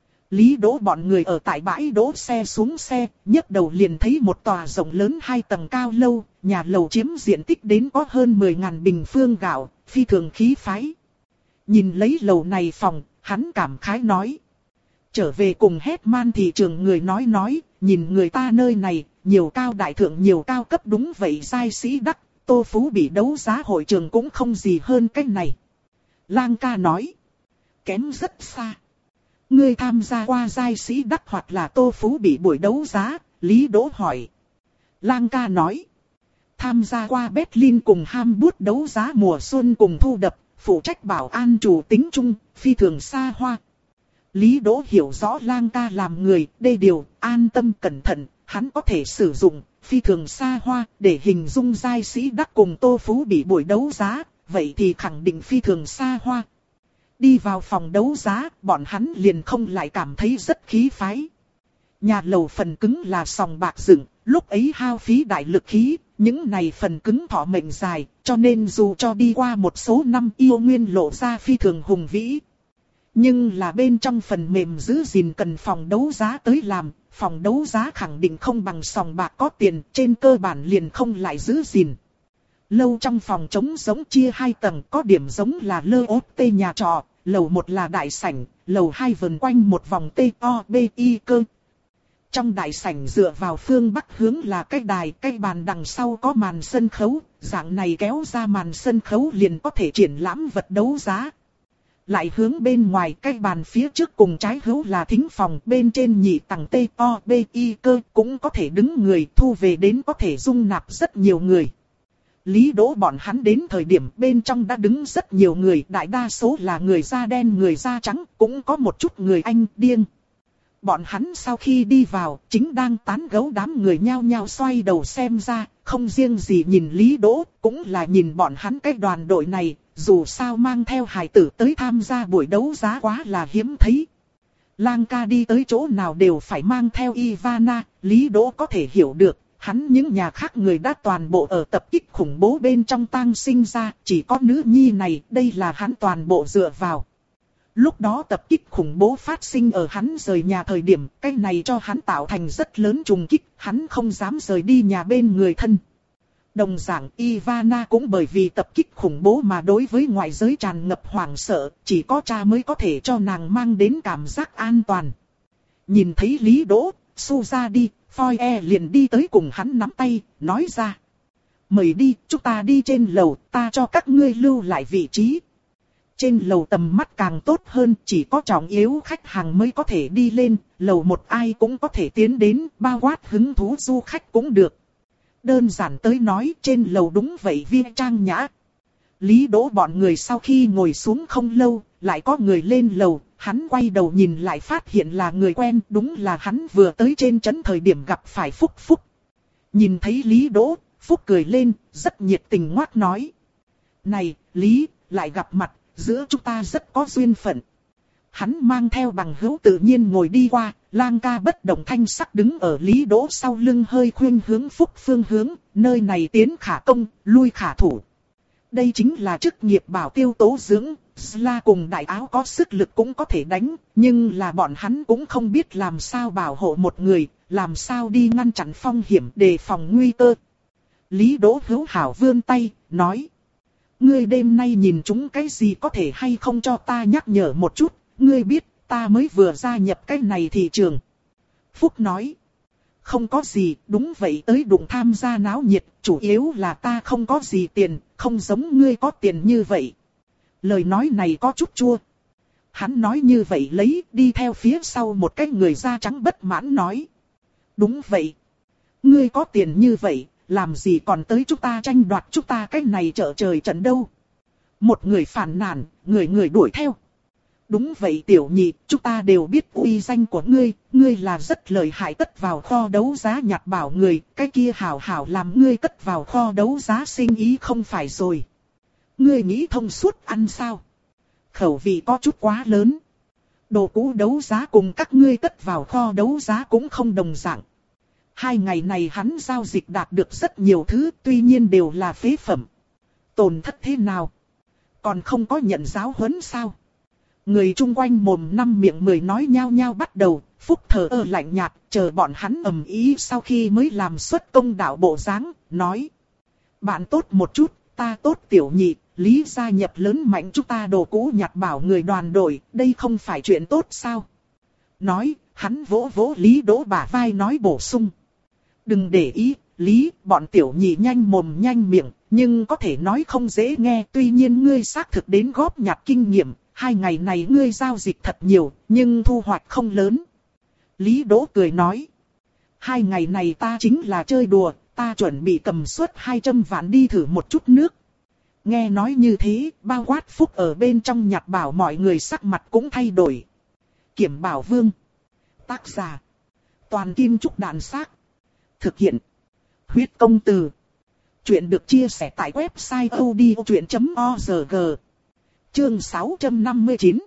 Lý Đỗ bọn người ở tại bãi đỗ xe xuống xe, nhấc đầu liền thấy một tòa rộng lớn hai tầng cao lâu, nhà lầu chiếm diện tích đến có hơn mười nghìn bình phương gạo, phi thường khí phái. Nhìn lấy lầu này phòng, hắn cảm khái nói. Trở về cùng Hetman thị trường người nói nói, nhìn người ta nơi này, nhiều cao đại thượng nhiều cao cấp đúng vậy giai sĩ đắc, Tô Phú bị đấu giá hội trường cũng không gì hơn cái này. Lang ca nói. Kém rất xa. Ngươi tham gia qua giai sĩ đắc hoặc là Tô Phú bị buổi đấu giá, Lý Đỗ hỏi. Lang ca nói. Tham gia qua Berlin cùng Hamburg đấu giá mùa xuân cùng thu đập, phụ trách bảo an chủ tính chung, phi thường xa hoa. Lý Đỗ hiểu rõ Lang ca làm người, đê điều, an tâm cẩn thận, hắn có thể sử dụng, phi thường xa hoa, để hình dung giai sĩ đắc cùng Tô Phú bị buổi đấu giá, vậy thì khẳng định phi thường xa hoa. Đi vào phòng đấu giá, bọn hắn liền không lại cảm thấy rất khí phái. Nhà lầu phần cứng là sòng bạc dựng, lúc ấy hao phí đại lực khí, những này phần cứng thọ mệnh dài, cho nên dù cho đi qua một số năm yêu nguyên lộ ra phi thường hùng vĩ. Nhưng là bên trong phần mềm giữ gìn cần phòng đấu giá tới làm, phòng đấu giá khẳng định không bằng sòng bạc có tiền, trên cơ bản liền không lại giữ gìn. Lâu trong phòng trống giống chia hai tầng, có điểm giống là lơ ốt tê nhà trọ, lầu một là đại sảnh, lầu hai vần quanh một vòng T O B I cơ. Trong đại sảnh dựa vào phương bắc hướng là cái đài, cái bàn đằng sau có màn sân khấu, dạng này kéo ra màn sân khấu liền có thể triển lãm vật đấu giá. Lại hướng bên ngoài cái bàn phía trước cùng trái hữu là thính phòng, bên trên nhị tầng T O B I cơ cũng có thể đứng người, thu về đến có thể dung nạp rất nhiều người. Lý Đỗ bọn hắn đến thời điểm bên trong đã đứng rất nhiều người, đại đa số là người da đen người da trắng, cũng có một chút người Anh điên. Bọn hắn sau khi đi vào, chính đang tán gẫu đám người nhao nhao xoay đầu xem ra, không riêng gì nhìn Lý Đỗ, cũng là nhìn bọn hắn cái đoàn đội này, dù sao mang theo hài tử tới tham gia buổi đấu giá quá là hiếm thấy. Lang ca đi tới chỗ nào đều phải mang theo Ivana, Lý Đỗ có thể hiểu được. Hắn những nhà khác người đã toàn bộ ở tập kích khủng bố bên trong tang sinh ra, chỉ có nữ nhi này, đây là hắn toàn bộ dựa vào. Lúc đó tập kích khủng bố phát sinh ở hắn rời nhà thời điểm, cái này cho hắn tạo thành rất lớn trùng kích, hắn không dám rời đi nhà bên người thân. Đồng dạng Ivana cũng bởi vì tập kích khủng bố mà đối với ngoại giới tràn ngập hoảng sợ, chỉ có cha mới có thể cho nàng mang đến cảm giác an toàn. Nhìn thấy Lý Đỗ, Su ra đi, Foe liền đi tới cùng hắn nắm tay, nói ra. Mời đi, chúng ta đi trên lầu, ta cho các ngươi lưu lại vị trí. Trên lầu tầm mắt càng tốt hơn, chỉ có trọng yếu khách hàng mới có thể đi lên, lầu một ai cũng có thể tiến đến, bao quát hứng thú du khách cũng được. Đơn giản tới nói, trên lầu đúng vậy viên trang nhã. Lý Đỗ bọn người sau khi ngồi xuống không lâu, lại có người lên lầu, hắn quay đầu nhìn lại phát hiện là người quen, đúng là hắn vừa tới trên trấn thời điểm gặp phải Phúc Phúc. Nhìn thấy Lý Đỗ, Phúc cười lên, rất nhiệt tình ngoác nói. Này, Lý, lại gặp mặt, giữa chúng ta rất có duyên phận. Hắn mang theo bằng hữu tự nhiên ngồi đi qua, Lang ca bất động thanh sắc đứng ở Lý Đỗ sau lưng hơi khuyên hướng Phúc phương hướng, nơi này tiến khả công, lui khả thủ. Đây chính là chức nghiệp bảo tiêu tố dưỡng, Sla cùng đại áo có sức lực cũng có thể đánh, nhưng là bọn hắn cũng không biết làm sao bảo hộ một người, làm sao đi ngăn chặn phong hiểm đề phòng nguy cơ. Lý Đỗ hữu hảo vươn tay, nói. Ngươi đêm nay nhìn chúng cái gì có thể hay không cho ta nhắc nhở một chút, ngươi biết ta mới vừa gia nhập cái này thị trường. Phúc nói. Không có gì, đúng vậy tới đụng tham gia náo nhiệt, chủ yếu là ta không có gì tiền, không giống ngươi có tiền như vậy. Lời nói này có chút chua. Hắn nói như vậy lấy, đi theo phía sau một cái người da trắng bất mãn nói. Đúng vậy. Ngươi có tiền như vậy, làm gì còn tới chúng ta tranh đoạt chúng ta cái này chợ trời trận đâu. Một người phàn nàn, người người đuổi theo. Đúng vậy tiểu nhị, chúng ta đều biết uy danh của ngươi, ngươi là rất lợi hại cất vào kho đấu giá nhặt bảo người, cái kia hảo hảo làm ngươi cất vào kho đấu giá sinh ý không phải rồi. Ngươi nghĩ thông suốt ăn sao? Khẩu vị có chút quá lớn. Đồ cũ đấu giá cùng các ngươi cất vào kho đấu giá cũng không đồng dạng. Hai ngày này hắn giao dịch đạt được rất nhiều thứ, tuy nhiên đều là phế phẩm. Tổn thất thế nào? Còn không có nhận giáo huấn sao? Người chung quanh mồm năm miệng mười nói nhao nhao bắt đầu, Phúc thờ ơ lạnh nhạt, chờ bọn hắn ầm ý sau khi mới làm xuất công đạo bộ dáng, nói. Bạn tốt một chút, ta tốt tiểu nhị, Lý gia nhập lớn mạnh chúng ta đồ cũ nhặt bảo người đoàn đội, đây không phải chuyện tốt sao? Nói, hắn vỗ vỗ Lý Đỗ bả vai nói bổ sung. Đừng để ý, Lý, bọn tiểu nhị nhanh mồm nhanh miệng, nhưng có thể nói không dễ nghe, tuy nhiên ngươi xác thực đến góp nhặt kinh nghiệm. Hai ngày này ngươi giao dịch thật nhiều, nhưng thu hoạch không lớn. Lý Đỗ cười nói. Hai ngày này ta chính là chơi đùa, ta chuẩn bị cầm suất hai trăm vạn đi thử một chút nước. Nghe nói như thế, bao quát Phúc ở bên trong nhặt bảo mọi người sắc mặt cũng thay đổi. Kiểm Bảo Vương. Tác giả. Toàn Kim Trúc Đàn Xác. Thực hiện. Huyết Công Từ. Chuyện được chia sẻ tại website odchuyện chấm org. Chương sáu trăm năm mươi chín.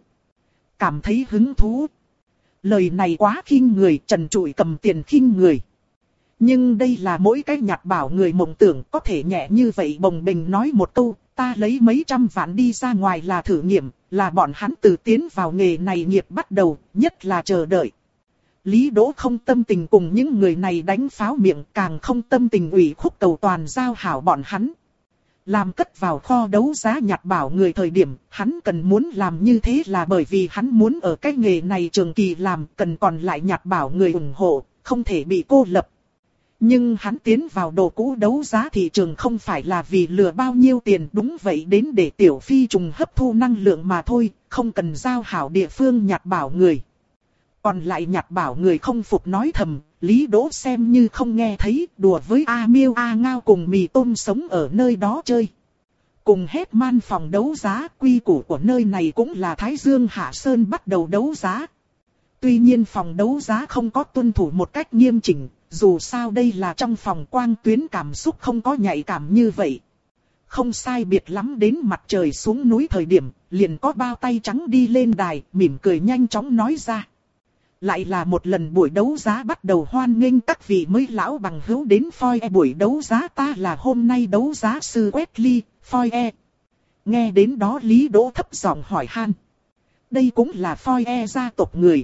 Cảm thấy hứng thú. Lời này quá khinh người, trần trụi cầm tiền khinh người. Nhưng đây là mỗi cái nhặt bảo người mộng tưởng, có thể nhẹ như vậy bồng bềnh nói một câu, ta lấy mấy trăm vạn đi ra ngoài là thử nghiệm, là bọn hắn từ tiến vào nghề này nghiệp bắt đầu, nhất là chờ đợi. Lý Đỗ không tâm tình cùng những người này đánh pháo miệng, càng không tâm tình ủy khúc cầu toàn giao hảo bọn hắn. Làm cất vào kho đấu giá nhặt bảo người thời điểm, hắn cần muốn làm như thế là bởi vì hắn muốn ở cái nghề này trường kỳ làm, cần còn lại nhặt bảo người ủng hộ, không thể bị cô lập. Nhưng hắn tiến vào đồ cũ đấu giá thị trường không phải là vì lừa bao nhiêu tiền, đúng vậy đến để tiểu phi trùng hấp thu năng lượng mà thôi, không cần giao hảo địa phương nhặt bảo người. Còn lại nhặt bảo người không phục nói thầm, Lý Đỗ xem như không nghe thấy, đùa với A Miêu A Ngao cùng mì tôm sống ở nơi đó chơi. Cùng hết man phòng đấu giá, quy củ của nơi này cũng là Thái Dương Hạ Sơn bắt đầu đấu giá. Tuy nhiên phòng đấu giá không có tuân thủ một cách nghiêm chỉnh, dù sao đây là trong phòng quang tuyến cảm xúc không có nhạy cảm như vậy. Không sai biệt lắm đến mặt trời xuống núi thời điểm, liền có bao tay trắng đi lên đài, mỉm cười nhanh chóng nói ra. Lại là một lần buổi đấu giá bắt đầu, hoan nghênh các vị mới lão bằng hữu đến Foe buổi đấu giá, ta là hôm nay đấu giá sư Wesley, Foe. Nghe đến đó Lý Đỗ thấp giọng hỏi Han. Đây cũng là Foe gia tộc người.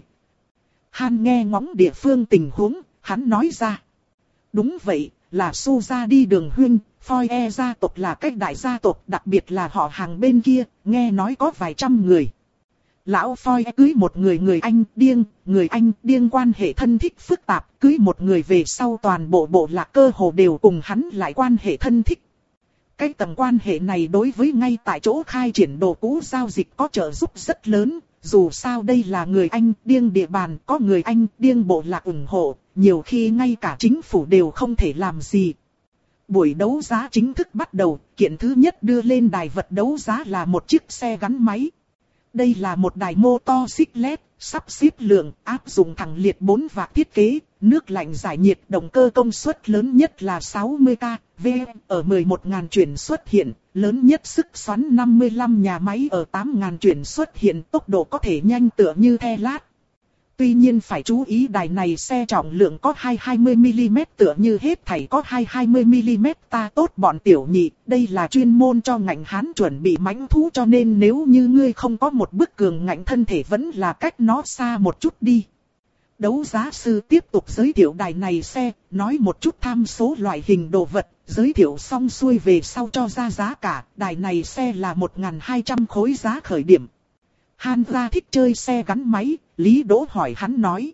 Han nghe ngóng địa phương tình huống, hắn nói ra. Đúng vậy, là Su gia đi đường huynh, Foye gia tộc là cách đại gia tộc, đặc biệt là họ hàng bên kia, nghe nói có vài trăm người. Lão Foye cưới một người người Anh điên, người Anh điên quan hệ thân thích phức tạp, cưới một người về sau toàn bộ bộ lạc cơ hồ đều cùng hắn lại quan hệ thân thích. Cái tầng quan hệ này đối với ngay tại chỗ khai triển đồ cũ giao dịch có trợ giúp rất lớn, dù sao đây là người Anh điên địa bàn, có người Anh điên bộ lạc ủng hộ, nhiều khi ngay cả chính phủ đều không thể làm gì. Buổi đấu giá chính thức bắt đầu, kiện thứ nhất đưa lên đài vật đấu giá là một chiếc xe gắn máy. Đây là một đài mô to xích lét, sắp xếp lượng, áp dụng thẳng liệt bốn vạc thiết kế, nước lạnh giải nhiệt, động cơ công suất lớn nhất là sáu mươi ki lô vát, ở mười một nghìn chuyển xuất hiện, lớn nhất sức xoắn năm mươi lăm nhà máy ở tám nghìn chuyển xuất hiện, tốc độ có thể nhanh tựa như the lát. Tuy nhiên phải chú ý đài này xe trọng lượng có hai trăm hai mươi mi li mét tựa như hết thảy có hai trăm hai mươi mi li mét, ta tốt bọn tiểu nhị, đây là chuyên môn cho ngành Hán chuẩn bị mãnh thú, cho nên nếu như ngươi không có một bức cường ngạnh thân thể vẫn là cách nó xa một chút đi. Đấu giá sư tiếp tục giới thiệu đài này xe, nói một chút tham số loại hình đồ vật, giới thiệu xong xuôi về sau cho ra giá cả, đài này xe là một nghìn hai trăm khối giá khởi điểm. Han ra thích chơi xe gắn máy, Lý Đỗ hỏi hắn nói.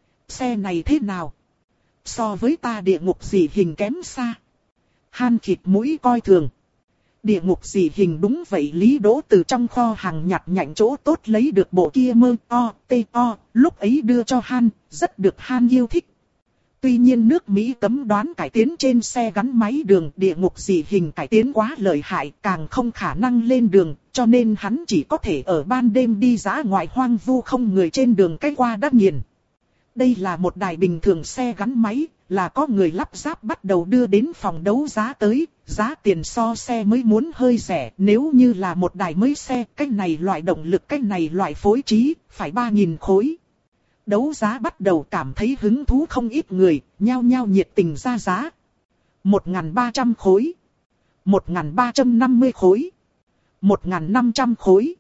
Xe này thế nào? So với ta địa ngục dị hình kém xa. Han khịt mũi coi thường. Địa ngục dị hình đúng vậy, Lý Đỗ từ trong kho hàng nhặt nhạnh chỗ tốt lấy được bộ kia mơ o, tê o, lúc ấy đưa cho Han, rất được Han yêu thích. Tuy nhiên nước Mỹ cấm đoán cải tiến trên xe gắn máy đường, địa ngục dị hình cải tiến quá lợi hại, càng không khả năng lên đường, cho nên hắn chỉ có thể ở ban đêm đi dã ngoại hoang vu không người trên đường cách qua đất nghiền. Đây là một đài bình thường xe gắn máy, là có người lắp ráp bắt đầu đưa đến phòng đấu giá tới, giá tiền so xe mới muốn hơi rẻ, nếu như là một đài mới xe, cái này loại động lực, cái này loại phối trí, phải ba nghìn khối. Đấu giá bắt đầu, cảm thấy hứng thú không ít người, nhao nhao nhiệt tình ra giá. một nghìn ba trăm khối, một nghìn ba trăm năm mươi khối, một nghìn năm trăm khối.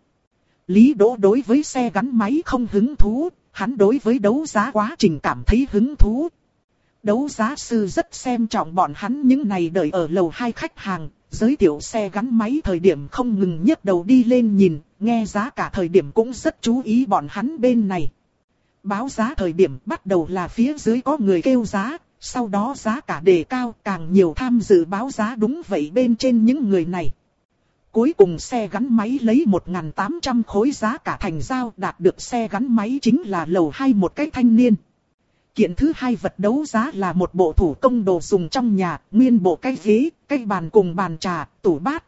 Lý Đỗ đối với xe gắn máy không hứng thú, hắn đối với đấu giá quá trình cảm thấy hứng thú. Đấu giá sư rất xem trọng bọn hắn những này đợi ở lầu hai khách hàng, giới thiệu xe gắn máy thời điểm không ngừng nhấc đầu đi lên nhìn, nghe giá cả thời điểm cũng rất chú ý bọn hắn bên này. Báo giá thời điểm bắt đầu là phía dưới có người kêu giá, sau đó giá cả đề cao, càng nhiều tham dự báo giá, đúng vậy bên trên những người này. Cuối cùng xe gắn máy lấy một nghìn tám trăm khối giá cả thành giao, đạt được xe gắn máy chính là lầu hai một cái thanh niên. Kiện thứ hai vật đấu giá là một bộ thủ công đồ dùng trong nhà, nguyên bộ cái ghế, cái bàn cùng bàn trà, tủ bát.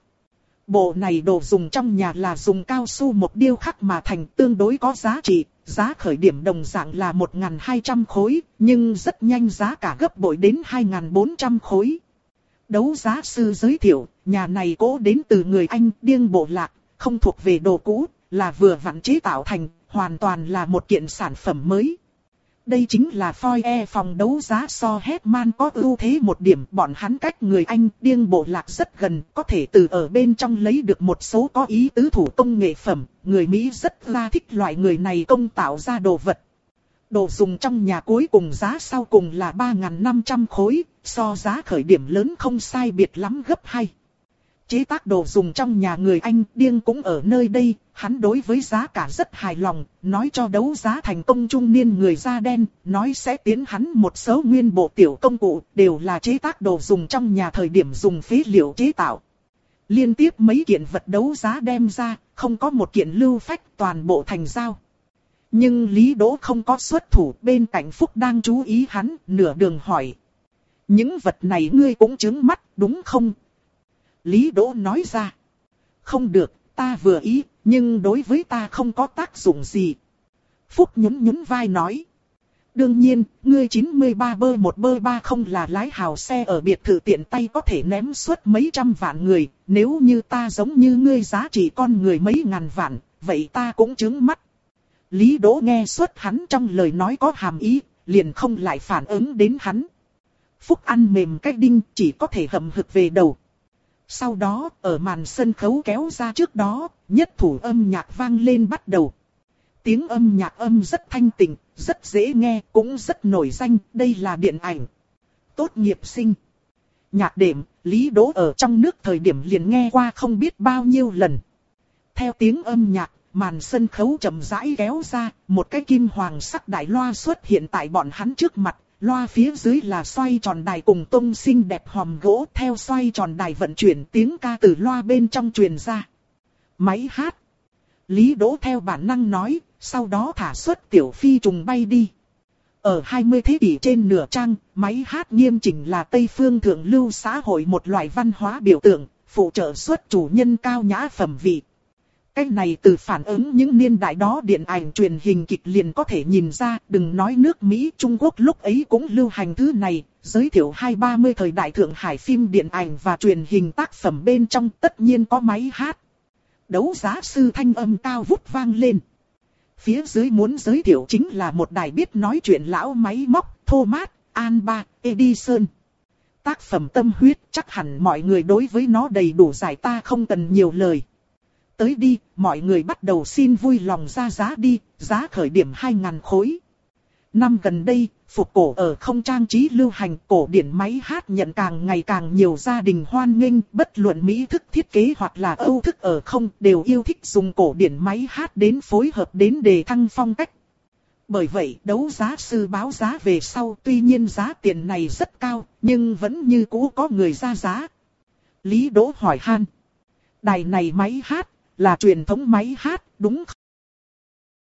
Bộ này đồ dùng trong nhà là dùng cao su một điêu khắc mà thành, tương đối có giá trị, giá khởi điểm đồng dạng là một nghìn hai trăm khối, nhưng rất nhanh giá cả gấp bội đến hai nghìn bốn trăm khối. Đấu giá sư giới thiệu, nhà này cố đến từ người Anh điên bộ lạc, không thuộc về đồ cũ, là vừa vặn chế tạo thành, hoàn toàn là một kiện sản phẩm mới. Đây chính là Foye phòng đấu giá so Hetman có ưu thế một điểm, bọn hắn cách người Anh điên bộ lạc rất gần, có thể từ ở bên trong lấy được một số có ý tứ thủ công nghệ phẩm, người Mỹ rất là thích loại người này công tạo ra đồ vật. Đồ dùng trong nhà cuối cùng giá sau cùng là ba nghìn năm trăm khối, so giá khởi điểm lớn không sai biệt lắm gấp hai. Chế tác đồ dùng trong nhà người Anh điên cũng ở nơi đây, hắn đối với giá cả rất hài lòng, nói cho đấu giá thành công trung niên người da đen, nói sẽ tiến hắn một số nguyên bộ tiểu công cụ, đều là chế tác đồ dùng trong nhà thời điểm dùng phế liệu chế tạo. Liên tiếp mấy kiện vật đấu giá đem ra, không có một kiện lưu phách, toàn bộ thành giao. Nhưng Lý Đỗ không có xuất thủ, bên cạnh Phúc đang chú ý hắn, nửa đường hỏi. Những vật này ngươi cũng trướng mắt, đúng không? Lý Đỗ nói ra. Không được, ta vừa ý, nhưng đối với ta không có tác dụng gì. Phúc nhún nhún vai nói. Đương nhiên, ngươi chín mươi ba bơ một bơ ba không là lái hào xe ở biệt thự tiện tay có thể ném suốt mấy trăm vạn người. Nếu như ta giống như ngươi giá trị con người mấy ngàn vạn, vậy ta cũng trướng mắt. Lý Đỗ nghe suốt hắn trong lời nói có hàm ý, liền không lại phản ứng đến hắn. Phúc ăn mềm cái đinh, chỉ có thể hậm hực về đầu. Sau đó, ở màn sân khấu kéo ra trước đó, nhất thủ âm nhạc vang lên bắt đầu. Tiếng âm nhạc âm rất thanh tịnh, rất dễ nghe, cũng rất nổi danh, đây là điện ảnh Tốt nghiệp sinh. Nhạc đệm, Lý Đỗ ở trong nước thời điểm liền nghe qua không biết bao nhiêu lần. Theo tiếng âm nhạc, màn sân khấu chậm rãi kéo ra, một cái kim hoàng sắc đại loa xuất hiện tại bọn hắn trước mặt. Loa phía dưới là xoay tròn đài cùng tung xinh đẹp hòm gỗ, theo xoay tròn đài vận chuyển tiếng ca từ loa bên trong truyền ra. Máy hát. Lý Đỗ theo bản năng nói, sau đó thả xuất tiểu phi trùng bay đi. Ở hai mươi thế kỷ trên nửa trang, máy hát nghiêm chỉnh là Tây phương thượng lưu xã hội một loại văn hóa biểu tượng, phụ trợ xuất chủ nhân cao nhã phẩm vị. Cái này từ phản ứng những niên đại đó điện ảnh truyền hình kịch liền có thể nhìn ra, đừng nói nước Mỹ, Trung Quốc lúc ấy cũng lưu hành thứ này, giới thiệu hai ba mươi thời đại Thượng Hải phim điện ảnh và truyền hình tác phẩm bên trong tất nhiên có máy hát. Đấu giá sư thanh âm cao vút vang lên. Phía dưới muốn giới thiệu chính là một đài biết nói chuyện lão máy móc, Thomas Alva Edison. Tác phẩm tâm huyết, chắc hẳn mọi người đối với nó đầy đủ giải, ta không cần nhiều lời. Tới đi, mọi người bắt đầu xin vui lòng ra giá đi, giá khởi điểm hai nghìn khối. Năm gần đây, phục cổ ở không trang trí lưu hành, cổ điển máy hát nhận càng ngày càng nhiều gia đình hoan nghênh, bất luận mỹ thức thiết kế hoặc là âu thức ở không, đều yêu thích dùng cổ điển máy hát đến phối hợp đến đề thăng phong cách. Bởi vậy, đấu giá sư báo giá về sau, tuy nhiên giá tiền này rất cao, nhưng vẫn như cũ có người ra giá. Lý Đỗ hỏi han. Đài này máy hát, là truyền thống máy hát, đúng không?